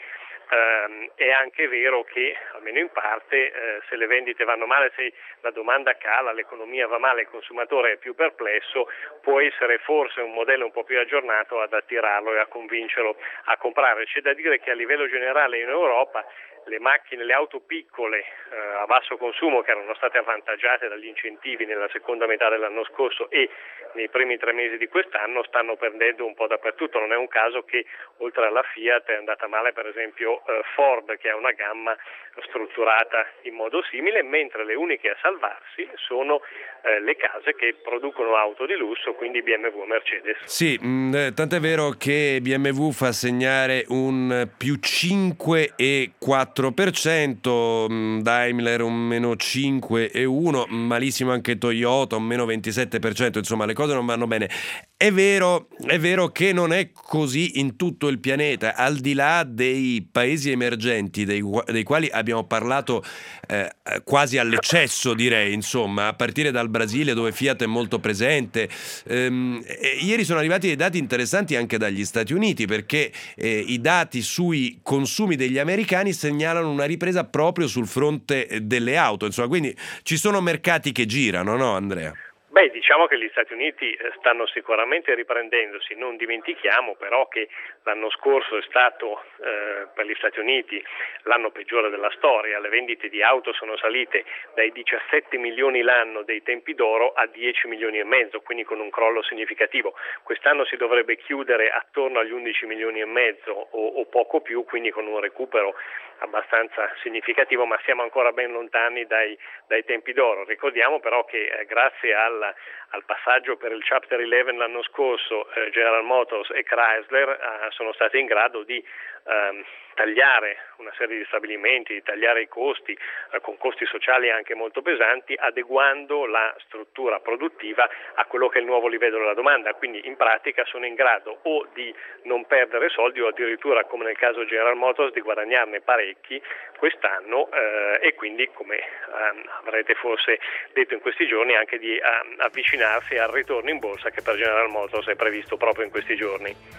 um, è anche vero che, almeno in parte, uh, se le vendite vanno male, se la domanda cala, l'economia va male, il consumatore è più perplesso, può essere forse un modello un po' più aggiornato ad attirarlo e a convincerlo a comprare. C'è da dire che a livello generale in Europa le macchine, le auto piccole eh, a basso consumo, che erano state avvantaggiate dagli incentivi nella seconda metà dell'anno scorso e nei primi tre mesi di quest'anno, stanno perdendo un po' dappertutto. Non è un caso che oltre alla Fiat è andata male per esempio eh, Ford, che ha una gamma strutturata in modo simile, mentre le uniche a salvarsi sono eh, le case che producono auto di lusso, quindi B M W e Mercedes. Sì, mh, tant'è vero che B M W fa segnare un più cinque e quattro per cento, Daimler un meno cinque e uno, malissimo anche Toyota un meno ventisette per cento, insomma le cose non vanno bene. È vero, è vero che non è così in tutto il pianeta, al di là dei paesi emergenti dei, dei quali abbiamo parlato eh, quasi all'eccesso, direi, insomma, a partire dal Brasile dove Fiat è molto presente. Ehm, ieri sono arrivati dei dati interessanti anche dagli Stati Uniti, perché eh, i dati sui consumi degli americani segnalano una ripresa proprio sul fronte delle auto, insomma, quindi ci sono mercati che girano, no Andrea? Beh, diciamo che gli Stati Uniti stanno sicuramente riprendendosi, non dimentichiamo però che l'anno scorso è stato eh, per gli Stati Uniti l'anno peggiore della storia. Le vendite di auto sono salite dai diciassette milioni l'anno dei tempi d'oro a dieci milioni e mezzo, quindi con un crollo significativo. Quest'anno si dovrebbe chiudere attorno agli undici milioni e mezzo o, o poco più, quindi con un recupero abbastanza significativo, ma siamo ancora ben lontani dai, dai tempi d'oro. Ricordiamo però che eh, grazie al, al passaggio per il Chapter undici l'anno scorso eh, General Motors e Chrysler eh, sono stati in grado di ehm, tagliare una serie di stabilimenti, di tagliare i costi eh, con costi sociali anche molto pesanti, adeguando la struttura produttiva a quello che è il nuovo livello della domanda. Quindi in pratica sono in grado o di non perdere soldi o addirittura, come nel caso General Motors, di guadagnarne parecchi quest'anno eh, e quindi, come ehm, avrete forse detto in questi giorni, anche di ehm, avvicinarsi al ritorno in borsa che per General Motors è previsto proprio in questi giorni.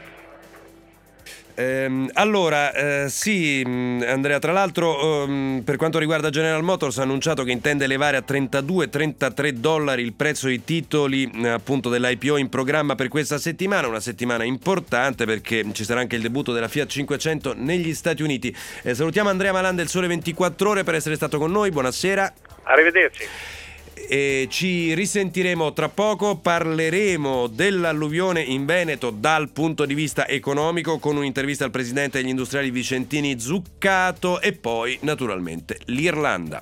Eh, allora, eh, sì, Andrea, tra l'altro um, per quanto riguarda General Motors ha annunciato che intende elevare a trentadue trentatré dollari il prezzo dei titoli eh, appunto dell'I P O in programma per questa settimana, una settimana importante perché ci sarà anche il debutto della Fiat cinquecento negli Stati Uniti. Eh, salutiamo Andrea Malan del Sole ventiquattro Ore per essere stato con noi, buonasera. Arrivederci. E ci risentiremo tra poco, parleremo dell'alluvione in Veneto dal punto di vista economico con un'intervista al presidente degli industriali vicentini Zuccato e poi naturalmente l'Irlanda.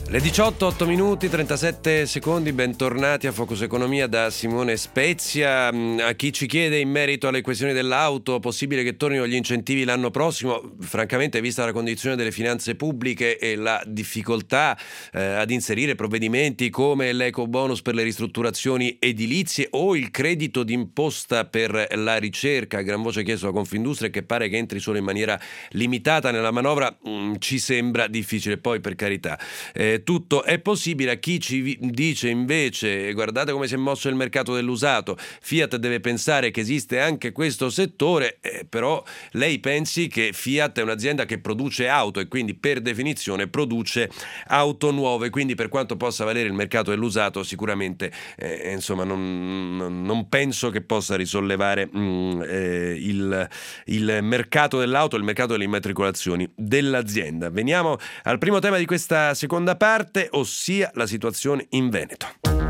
Le diciotto, otto minuti, trentasette secondi, bentornati a Focus Economia da Simone Spezia. A chi ci chiede in merito alle questioni dell'auto, possibile che tornino gli incentivi l'anno prossimo? Francamente, vista la condizione delle finanze pubbliche e la difficoltà eh, ad inserire provvedimenti come l'eco bonus per le ristrutturazioni edilizie o il credito d'imposta per la ricerca, a gran voce chiesto da Confindustria, che pare che entri solo in maniera limitata nella manovra, mh, ci sembra difficile. Poi, per carità, eh, tutto è possibile. A chi ci dice invece guardate come si è mosso il mercato dell'usato, Fiat deve pensare che esiste anche questo settore, eh, però lei pensi che Fiat è un'azienda che produce auto e quindi per definizione produce auto nuove, quindi per quanto possa valere il mercato dell'usato sicuramente eh, insomma non, non, non penso che possa risollevare mh, eh, il, il mercato dell'auto, il mercato delle immatricolazioni dell'azienda. Veniamo al primo tema di questa seconda parte, ossia la situazione in Veneto.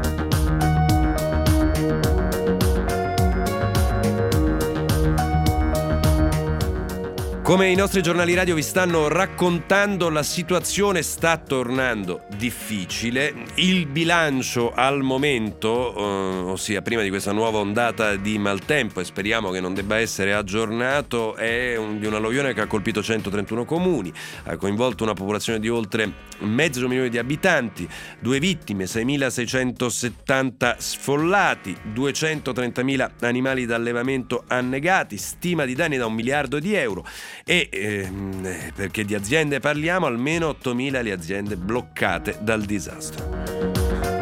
Come i nostri giornali radio vi stanno raccontando, la situazione sta tornando difficile. Il bilancio al momento, eh, ossia prima di questa nuova ondata di maltempo, e speriamo che non debba essere aggiornato, è un, di un'alluvione che ha colpito centotrentuno comuni, ha coinvolto una popolazione di oltre mezzo milione di abitanti, due vittime, seimilaseicentosettanta sfollati, duecentotrentamila animali d'allevamento annegati, stima di danni da un miliardo di euro. E ehm, perché di aziende parliamo, almeno ottomila le aziende bloccate dal disastro.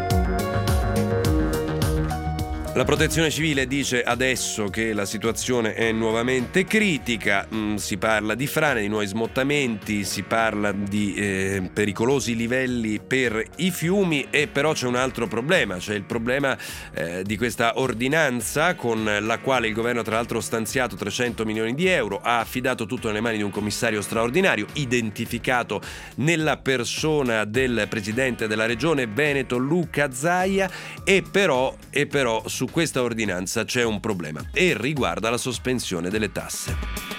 La Protezione Civile dice adesso che la situazione è nuovamente critica, mm, si parla di frane, di nuovi smottamenti, si parla di eh, pericolosi livelli per i fiumi, e però c'è un altro problema, c'è il problema eh, di questa ordinanza con la quale il governo tra l'altro ha stanziato trecento milioni di euro, ha affidato tutto nelle mani di un commissario straordinario identificato nella persona del presidente della regione Veneto Luca Zaia, e però, e però su questa ordinanza c'è un problema e riguarda la sospensione delle tasse.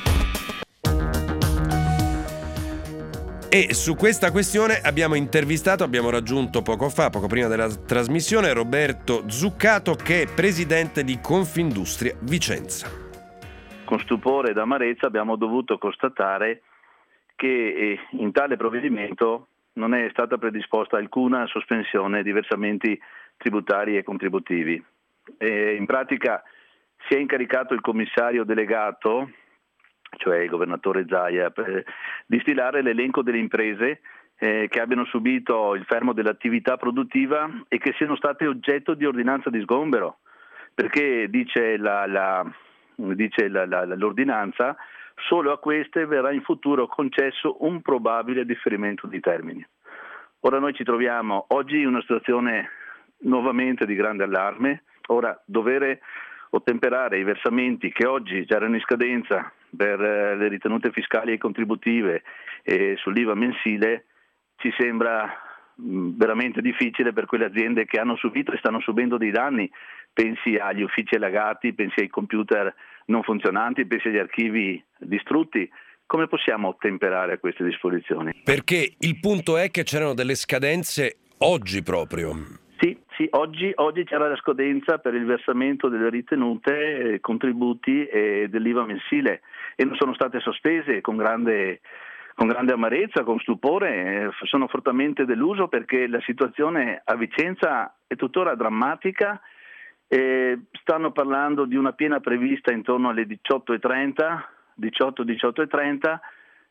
E su questa questione abbiamo intervistato, abbiamo raggiunto poco fa, poco prima della trasmissione, Roberto Zuccato, che è presidente di Confindustria Vicenza. Con stupore ed amarezza abbiamo dovuto constatare che in tale provvedimento non è stata predisposta alcuna sospensione di versamenti tributari e contributivi. E in pratica si è incaricato il commissario delegato, cioè il governatore Zaia, per, di stilare l'elenco delle imprese eh, che abbiano subito il fermo dell'attività produttiva e che siano state oggetto di ordinanza di sgombero, perché dice, la, la, dice la, la, l'ordinanza, solo a queste verrà in futuro concesso un probabile differimento di termini. Ora noi ci troviamo oggi in una situazione nuovamente di grande allarme. Ora, dovere ottemperare i versamenti che oggi già erano in scadenza per le ritenute fiscali e contributive e sull'I V A mensile ci sembra veramente difficile per quelle aziende che hanno subito e stanno subendo dei danni. Pensi agli uffici allagati, pensi ai computer non funzionanti, pensi agli archivi distrutti. Come possiamo ottemperare a queste disposizioni? Perché il punto è che c'erano delle scadenze oggi proprio. Sì, sì, oggi, oggi c'era la scadenza per il versamento delle ritenute, eh, contributi e dell'I V A mensile, e non sono state sospese. Con grande, con grande amarezza, con stupore, eh, sono fortemente deluso perché la situazione a Vicenza è tuttora drammatica. Eh, stanno parlando di una piena prevista intorno alle diciotto e trenta, diciotto diciotto e trenta.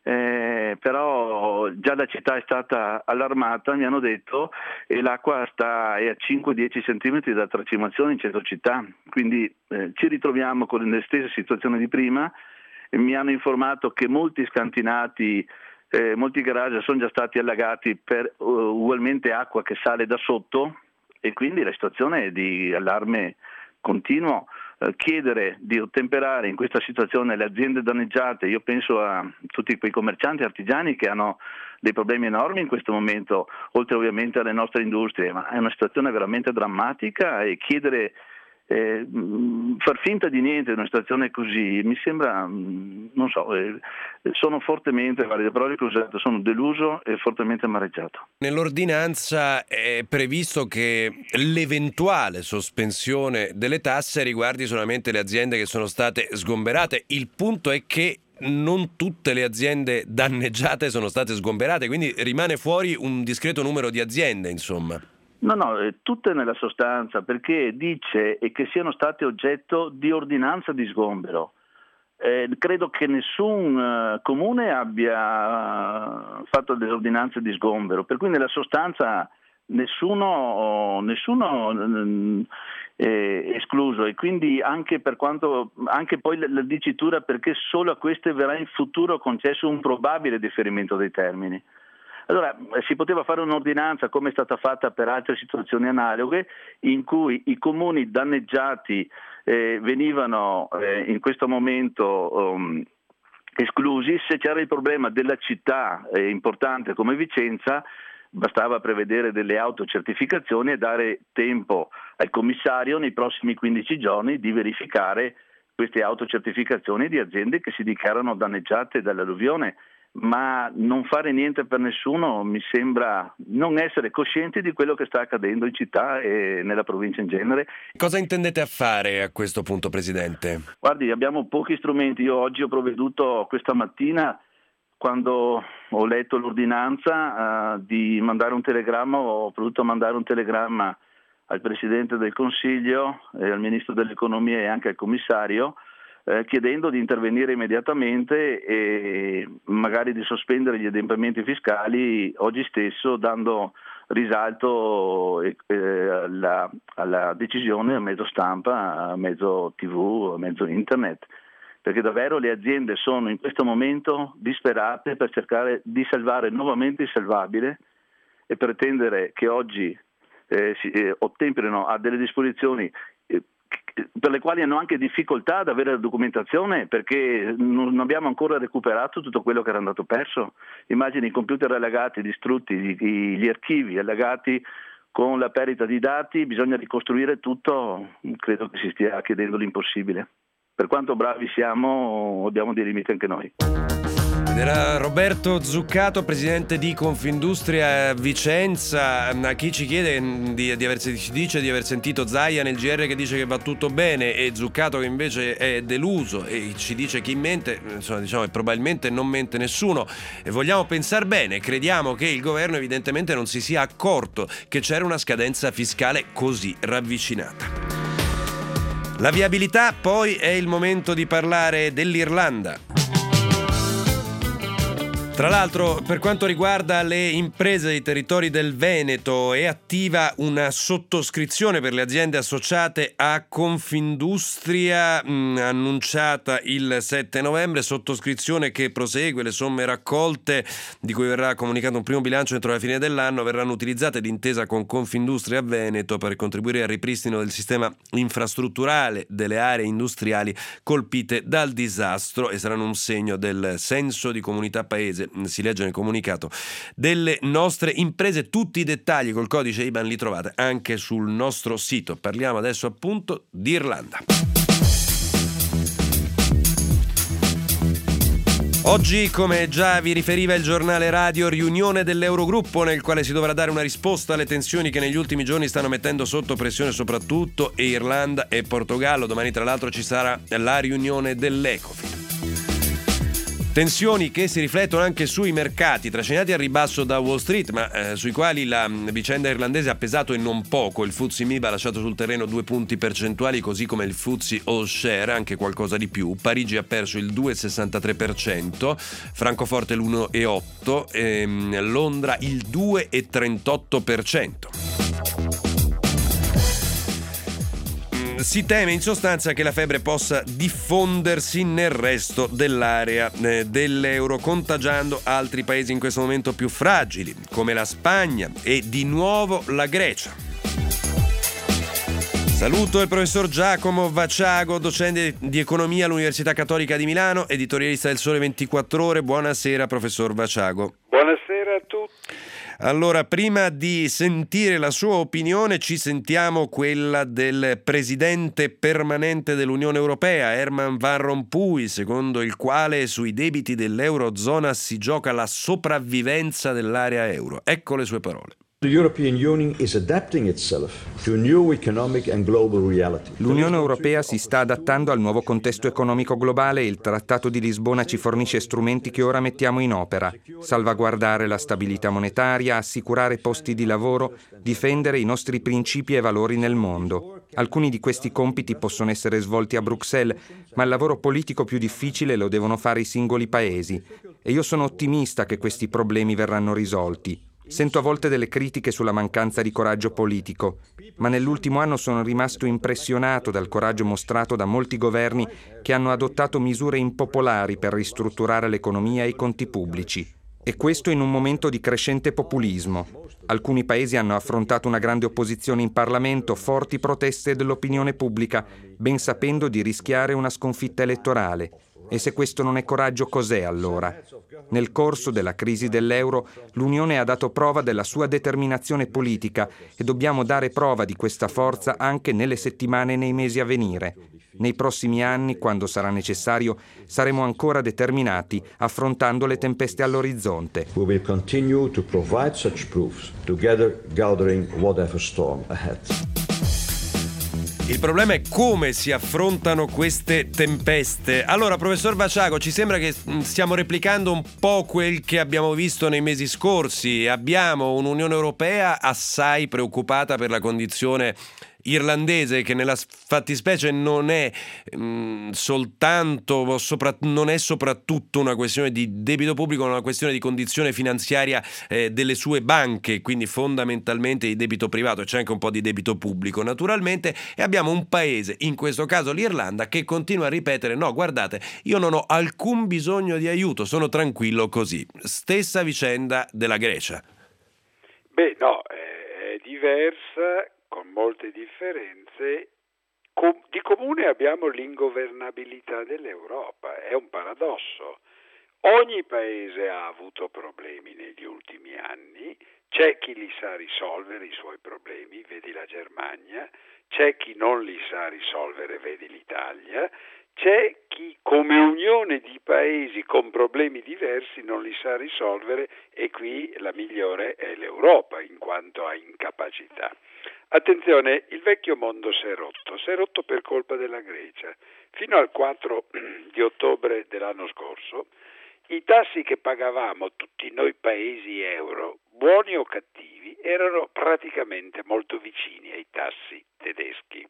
Eh, però già la città è stata allarmata, mi hanno detto, e l'acqua sta è a cinque dieci centimetri da tracimazione in centro città, quindi eh, ci ritroviamo con le stesse situazioni di prima. E mi hanno informato che molti scantinati, eh, molti garage sono già stati allagati per uh, ugualmente acqua che sale da sotto, e quindi la situazione è di allarme continuo. Chiedere di ottemperare in questa situazione le aziende danneggiate, io penso a tutti quei commercianti artigiani che hanno dei problemi enormi in questo momento, oltre ovviamente alle nostre industrie, ma è una situazione veramente drammatica, e chiedere Eh, far finta di niente in una situazione così mi sembra, non so, eh, sono fortemente, guarda, le parole che ho usato, sono deluso e fortemente amareggiato. Nell'ordinanza è previsto che l'eventuale sospensione delle tasse riguardi solamente le aziende che sono state sgomberate. Il punto è che non tutte le aziende danneggiate sono state sgomberate, quindi rimane fuori un discreto numero di aziende, insomma. No, no, eh, tutte nella sostanza, perché dice e che siano state oggetto di ordinanza di sgombero. Eh, credo che nessun uh, comune abbia fatto delle ordinanze di sgombero, per cui nella sostanza nessuno, nessuno mh, è escluso, e quindi anche per quanto anche poi la, la dicitura perché solo a queste verrà in futuro concesso un probabile differimento dei termini. Allora, si poteva fare un'ordinanza come è stata fatta per altre situazioni analoghe in cui i comuni danneggiati eh, venivano eh, in questo momento um, esclusi. Se c'era il problema della città eh, importante come Vicenza, bastava prevedere delle autocertificazioni e dare tempo al commissario nei prossimi quindici giorni di verificare queste autocertificazioni di aziende che si dichiarano danneggiate dall'alluvione. Ma non fare niente per nessuno mi sembra non essere coscienti di quello che sta accadendo in città e nella provincia in genere. Cosa intendete fare a questo punto, Presidente? Guardi, abbiamo pochi strumenti. Io oggi ho provveduto questa mattina, quando ho letto l'ordinanza, uh, di mandare un telegramma. Ho voluto mandare un telegramma al Presidente del Consiglio, e al Ministro dell'Economia e anche al Commissario, Eh, chiedendo di intervenire immediatamente e magari di sospendere gli adempimenti fiscali oggi stesso, dando risalto eh, alla, alla decisione a mezzo stampa, a mezzo tivù, a mezzo internet, perché davvero le aziende sono in questo momento disperate per cercare di salvare nuovamente il salvabile, e pretendere che oggi eh, si eh, ottemperino a delle disposizioni eh, per le quali hanno anche difficoltà ad avere la documentazione, perché non abbiamo ancora recuperato tutto quello che era andato perso. Immagini i computer allagati, distrutti, gli archivi allagati con la perdita di dati, bisogna ricostruire tutto. Credo che si stia chiedendo l'impossibile. Per quanto bravi siamo, abbiamo dei limiti anche noi. Era Roberto Zuccato, presidente di Confindustria Vicenza. A chi ci chiede di, di aver, ci dice di aver sentito Zaia nel G R che dice che va tutto bene, e Zuccato che invece è deluso, e ci dice chi mente, insomma, diciamo che probabilmente non mente nessuno. E vogliamo pensare bene, crediamo che il governo evidentemente non si sia accorto che c'era una scadenza fiscale così ravvicinata. La viabilità, poi è il momento di parlare dell'Irlanda. Tra l'altro, per quanto riguarda le imprese dei territori del Veneto, è attiva una sottoscrizione per le aziende associate a Confindustria, mh, annunciata il sette novembre, sottoscrizione che prosegue. Le somme raccolte, di cui verrà comunicato un primo bilancio entro la fine dell'anno, verranno utilizzate d'intesa con Confindustria Veneto per contribuire al ripristino del sistema infrastrutturale delle aree industriali colpite dal disastro, e saranno un segno del senso di comunità paese, si legge nel comunicato, delle nostre imprese. Tutti i dettagli col codice I B A N li trovate anche sul nostro sito. Parliamo adesso appunto di Irlanda. Oggi, come già vi riferiva il giornale radio, riunione dell'Eurogruppo nel quale si dovrà dare una risposta alle tensioni che negli ultimi giorni stanno mettendo sotto pressione soprattutto Irlanda e Portogallo. Domani tra l'altro ci sarà la riunione dell'Ecofin. Tensioni che si riflettono anche sui mercati, trascinati al ribasso da Wall Street, ma eh, sui quali la vicenda irlandese ha pesato e non poco. Il F T S E M I B ha lasciato sul terreno due punti percentuali, così come il F T S E All Share, anche qualcosa di più. Parigi ha perso il due virgola sessantatré per cento, Francoforte l'uno virgola otto per cento, ehm, Londra il due virgola trentotto per cento. Si teme in sostanza che la febbre possa diffondersi nel resto dell'area eh, dell'euro, contagiando altri paesi in questo momento più fragili, come la Spagna e di nuovo la Grecia. Saluto il professor Giacomo Vaciago, docente di economia all'Università Cattolica di Milano, editorialista del Sole ventiquattro Ore. Buonasera, professor Vaciago. Buonasera a tutti. Allora, prima di sentire la sua opinione, ci sentiamo quella del presidente permanente dell'Unione Europea, Herman Van Rompuy, secondo il quale sui debiti dell'Eurozona si gioca la sopravvivenza dell'area euro. Ecco le sue parole. L'Unione Europea si sta adattando al nuovo contesto economico globale e il Trattato di Lisbona ci fornisce strumenti che ora mettiamo in opera: salvaguardare la stabilità monetaria, assicurare posti di lavoro, difendere i nostri principi e valori nel mondo. Alcuni di questi compiti possono essere svolti a Bruxelles, ma il lavoro politico più difficile lo devono fare i singoli paesi. E io sono ottimista che questi problemi verranno risolti. Sento a volte delle critiche sulla mancanza di coraggio politico, ma nell'ultimo anno sono rimasto impressionato dal coraggio mostrato da molti governi che hanno adottato misure impopolari per ristrutturare l'economia e i conti pubblici. E questo in un momento di crescente populismo. Alcuni paesi hanno affrontato una grande opposizione in Parlamento, forti proteste dell'opinione pubblica, ben sapendo di rischiare una sconfitta elettorale. E se questo non è coraggio, cos'è allora? Nel corso della crisi dell'euro, l'Unione ha dato prova della sua determinazione politica e dobbiamo dare prova di questa forza anche nelle settimane e nei mesi a venire. Nei prossimi anni, quando sarà necessario, saremo ancora determinati, affrontando le tempeste all'orizzonte. We will continue to provide such proofs, together gathering whatever storm ahead. Il problema è come si affrontano queste tempeste. Allora, professor Vaciago, ci sembra che stiamo replicando un po' quel che abbiamo visto nei mesi scorsi. Abbiamo un'Unione Europea assai preoccupata per la condizione irlandese, che nella fattispecie non è mh, soltanto sopra, non è soprattutto una questione di debito pubblico, ma una questione di condizione finanziaria eh, delle sue banche, quindi fondamentalmente di debito privato. C'è anche un po' di debito pubblico naturalmente, e abbiamo un paese, in questo caso l'Irlanda, che continua a ripetere: no, guardate, io non ho alcun bisogno di aiuto, sono tranquillo così. Stessa vicenda della Grecia. Beh no, è diversa, con molte differenze. Com- di comune abbiamo l'ingovernabilità dell'Europa, è un paradosso. Ogni paese ha avuto problemi negli ultimi anni, c'è chi li sa risolvere i suoi problemi, vedi la Germania, c'è chi non li sa risolvere, vedi l'Italia, c'è chi come unione di paesi con problemi diversi non li sa risolvere, e qui la migliore è l'Europa in quanto a incapacità. Attenzione, il vecchio mondo si è rotto, si è rotto per colpa della Grecia. Fino al quattro di ottobre dell'anno scorso, i tassi che pagavamo tutti noi paesi euro, buoni o cattivi, erano praticamente molto vicini ai tassi tedeschi.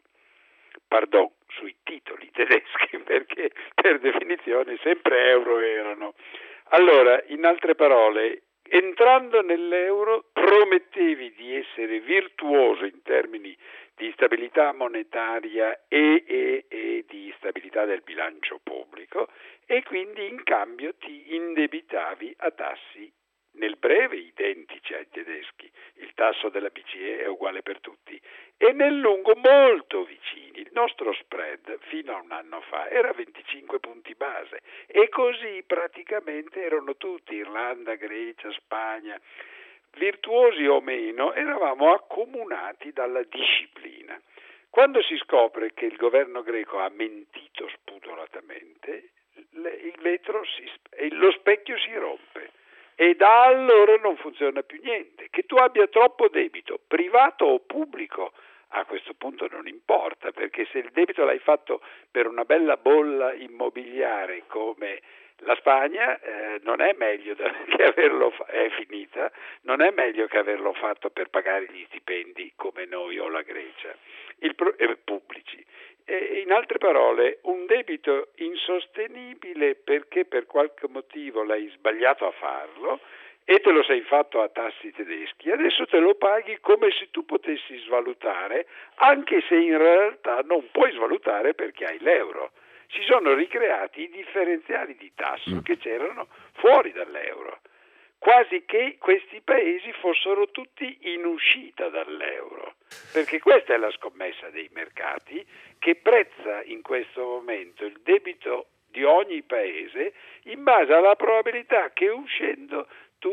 Pardon, sui titoli tedeschi, perché per definizione sempre euro erano. Allora, in altre parole, entrando nell'euro promettevi di essere virtuoso in termini di stabilità monetaria e, e, e di stabilità del bilancio pubblico, e quindi in cambio ti indebitavi a tassi nel breve identici ai tedeschi, il tasso della B C E è uguale per tutti, e nel lungo molto vicini. Il nostro spread fino a un anno fa era venticinque punti base, e così praticamente erano tutti, Irlanda, Grecia, Spagna, virtuosi o meno, eravamo accomunati dalla disciplina. Quando si scopre che il governo greco ha mentito spudoratamente, il vetro si, lo specchio si rompe. E da allora non funziona più niente. Che tu abbia troppo debito, privato o pubblico, a questo punto non importa, perché se il debito l'hai fatto per una bella bolla immobiliare come la Spagna, eh, non è meglio che averlo fa- è finita, non è meglio che averlo fatto per pagare gli stipendi come noi o la Grecia, il pro- eh, pubblici. E in altre parole, un debito insostenibile perché per qualche motivo l'hai sbagliato a farlo e te lo sei fatto a tassi tedeschi, adesso te lo paghi come se tu potessi svalutare, anche se in realtà non puoi svalutare perché hai l'euro. Si sono ricreati i differenziali di tasso che c'erano fuori dall'euro, quasi che questi paesi fossero tutti in uscita dall'euro, perché questa è la scommessa dei mercati che prezza in questo momento il debito di ogni paese in base alla probabilità che uscendo tu debba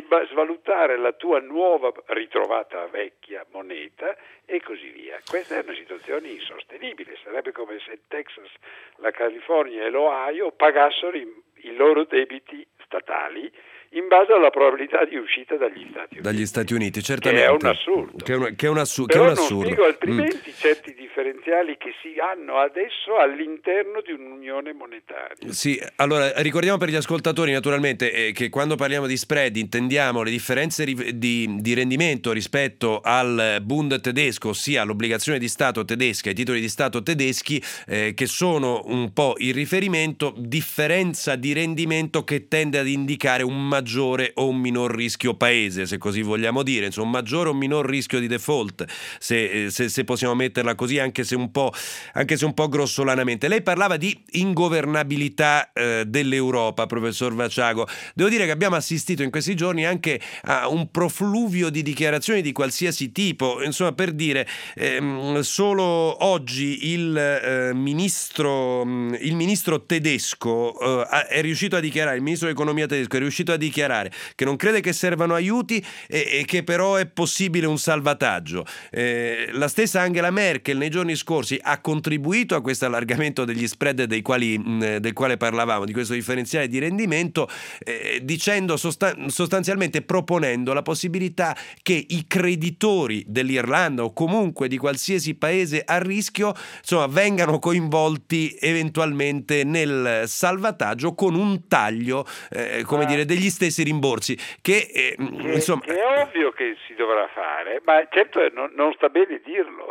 svalutare la tua nuova ritrovata vecchia moneta e così via. Questa è una situazione insostenibile, sarebbe come se il Texas, la California e l'Ohio pagassero i, i loro debiti statali in base alla probabilità di uscita dagli Stati Uniti. Dagli Stati Uniti, certamente. Che è un assurdo. Che è un, che è un assurdo. Però che è un non assurdo. spiego altrimenti mm. certi differenziali che si hanno adesso all'interno di un'unione monetaria. Sì, allora ricordiamo per gli ascoltatori naturalmente eh, che quando parliamo di spread intendiamo le differenze ri- di, di rendimento rispetto al Bund tedesco, ossia all'obbligazione di Stato tedesca, ai titoli di Stato tedeschi, eh, che sono un po' il riferimento, differenza di rendimento che tende ad indicare un maggiore o un minor rischio paese, se così vogliamo dire, insomma un maggiore o un minor rischio di default, se, se, se possiamo metterla così, anche se un po', anche se un po' grossolanamente. Lei parlava di ingovernabilità eh, dell'Europa, professor Vaciago. Devo dire che abbiamo assistito in questi giorni anche a un profluvio di dichiarazioni di qualsiasi tipo, insomma, per dire ehm, solo oggi il eh, ministro il ministro tedesco eh, è riuscito a dichiarare, il ministro dell'economia tedesco è riuscito a dichiarare che non crede che servano aiuti e, e che però è possibile un salvataggio. Eh, la stessa Angela Merkel nei giorni scorsi ha contribuito a questo allargamento degli spread dei quali, mh, del quale parlavamo, di questo differenziale di rendimento, eh, dicendo sostan- sostanzialmente proponendo la possibilità che i creditori dell'Irlanda o comunque di qualsiasi paese a rischio, insomma, vengano coinvolti eventualmente nel salvataggio con un taglio, eh, come ah. dire, degli stessi rimborsi che, eh, che, insomma... che è ovvio che si dovrà fare, ma certo non, non sta bene dirlo.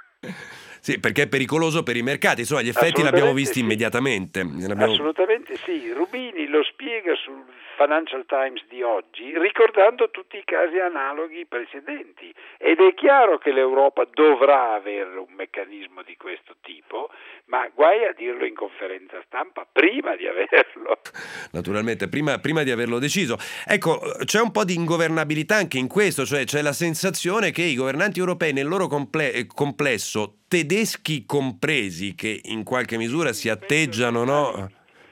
Sì, perché è pericoloso per i mercati, insomma gli effetti li abbiamo visti sì. immediatamente. Abbiamo... Assolutamente sì, Rubini lo spiega sul Financial Times di oggi ricordando tutti i casi analoghi precedenti ed è chiaro che l'Europa dovrà avere un meccanismo di questo tipo, ma guai a dirlo in conferenza stampa prima di averlo. Naturalmente, prima, prima di averlo deciso. Ecco, c'è un po' di ingovernabilità anche in questo, cioè c'è la sensazione che i governanti europei nel loro comple- complesso, tedeschi compresi, che in qualche misura si atteggiano, no?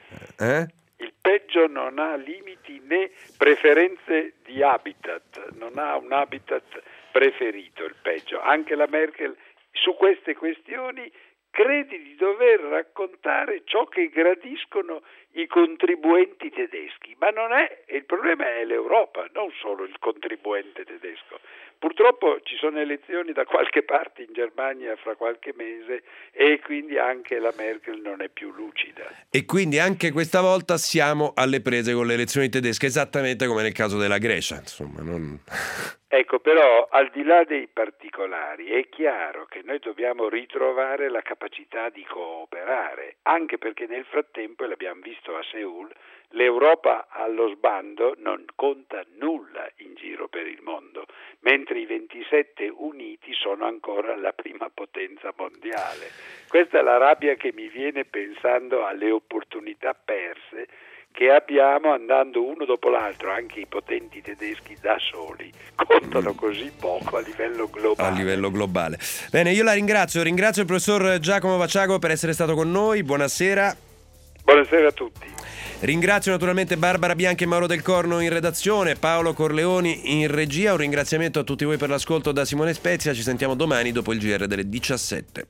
Eh? Il peggio non ha limiti né preferenze di habitat, non ha un habitat preferito il peggio. Anche la Merkel su queste questioni credi di dover raccontare ciò che gradiscono i contribuenti tedeschi, ma non è, il problema è l'Europa, non solo il contribuente tedesco. Purtroppo ci sono elezioni da qualche parte in Germania fra qualche mese e quindi anche la Merkel non è più lucida. E quindi anche questa volta siamo alle prese con le elezioni tedesche, esattamente come nel caso della Grecia, insomma, non... Ecco, però al di là dei particolari è chiaro che noi dobbiamo ritrovare la capacità di cooperare, anche perché nel frattempo, e l'abbiamo visto a Seul, l'Europa allo sbando non conta nulla in giro per il mondo, mentre i ventisette uniti sono ancora la prima potenza mondiale. Questa è la rabbia che mi viene pensando alle opportunità perse che abbiamo andando uno dopo l'altro, anche i potenti tedeschi da soli contano così poco a livello globale. A livello globale. Bene, io la ringrazio, ringrazio il professor Giacomo Vaciago per essere stato con noi, buonasera. Buonasera a tutti. Ringrazio naturalmente Barbara Bianchi e Mauro Del Corno in redazione, Paolo Corleoni in regia, un ringraziamento a tutti voi per l'ascolto da Simone Spezia, ci sentiamo domani dopo il G R delle diciassette.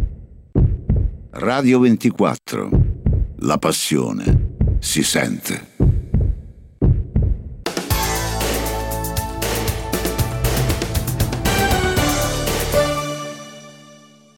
Radio ventiquattro, la passione si sente.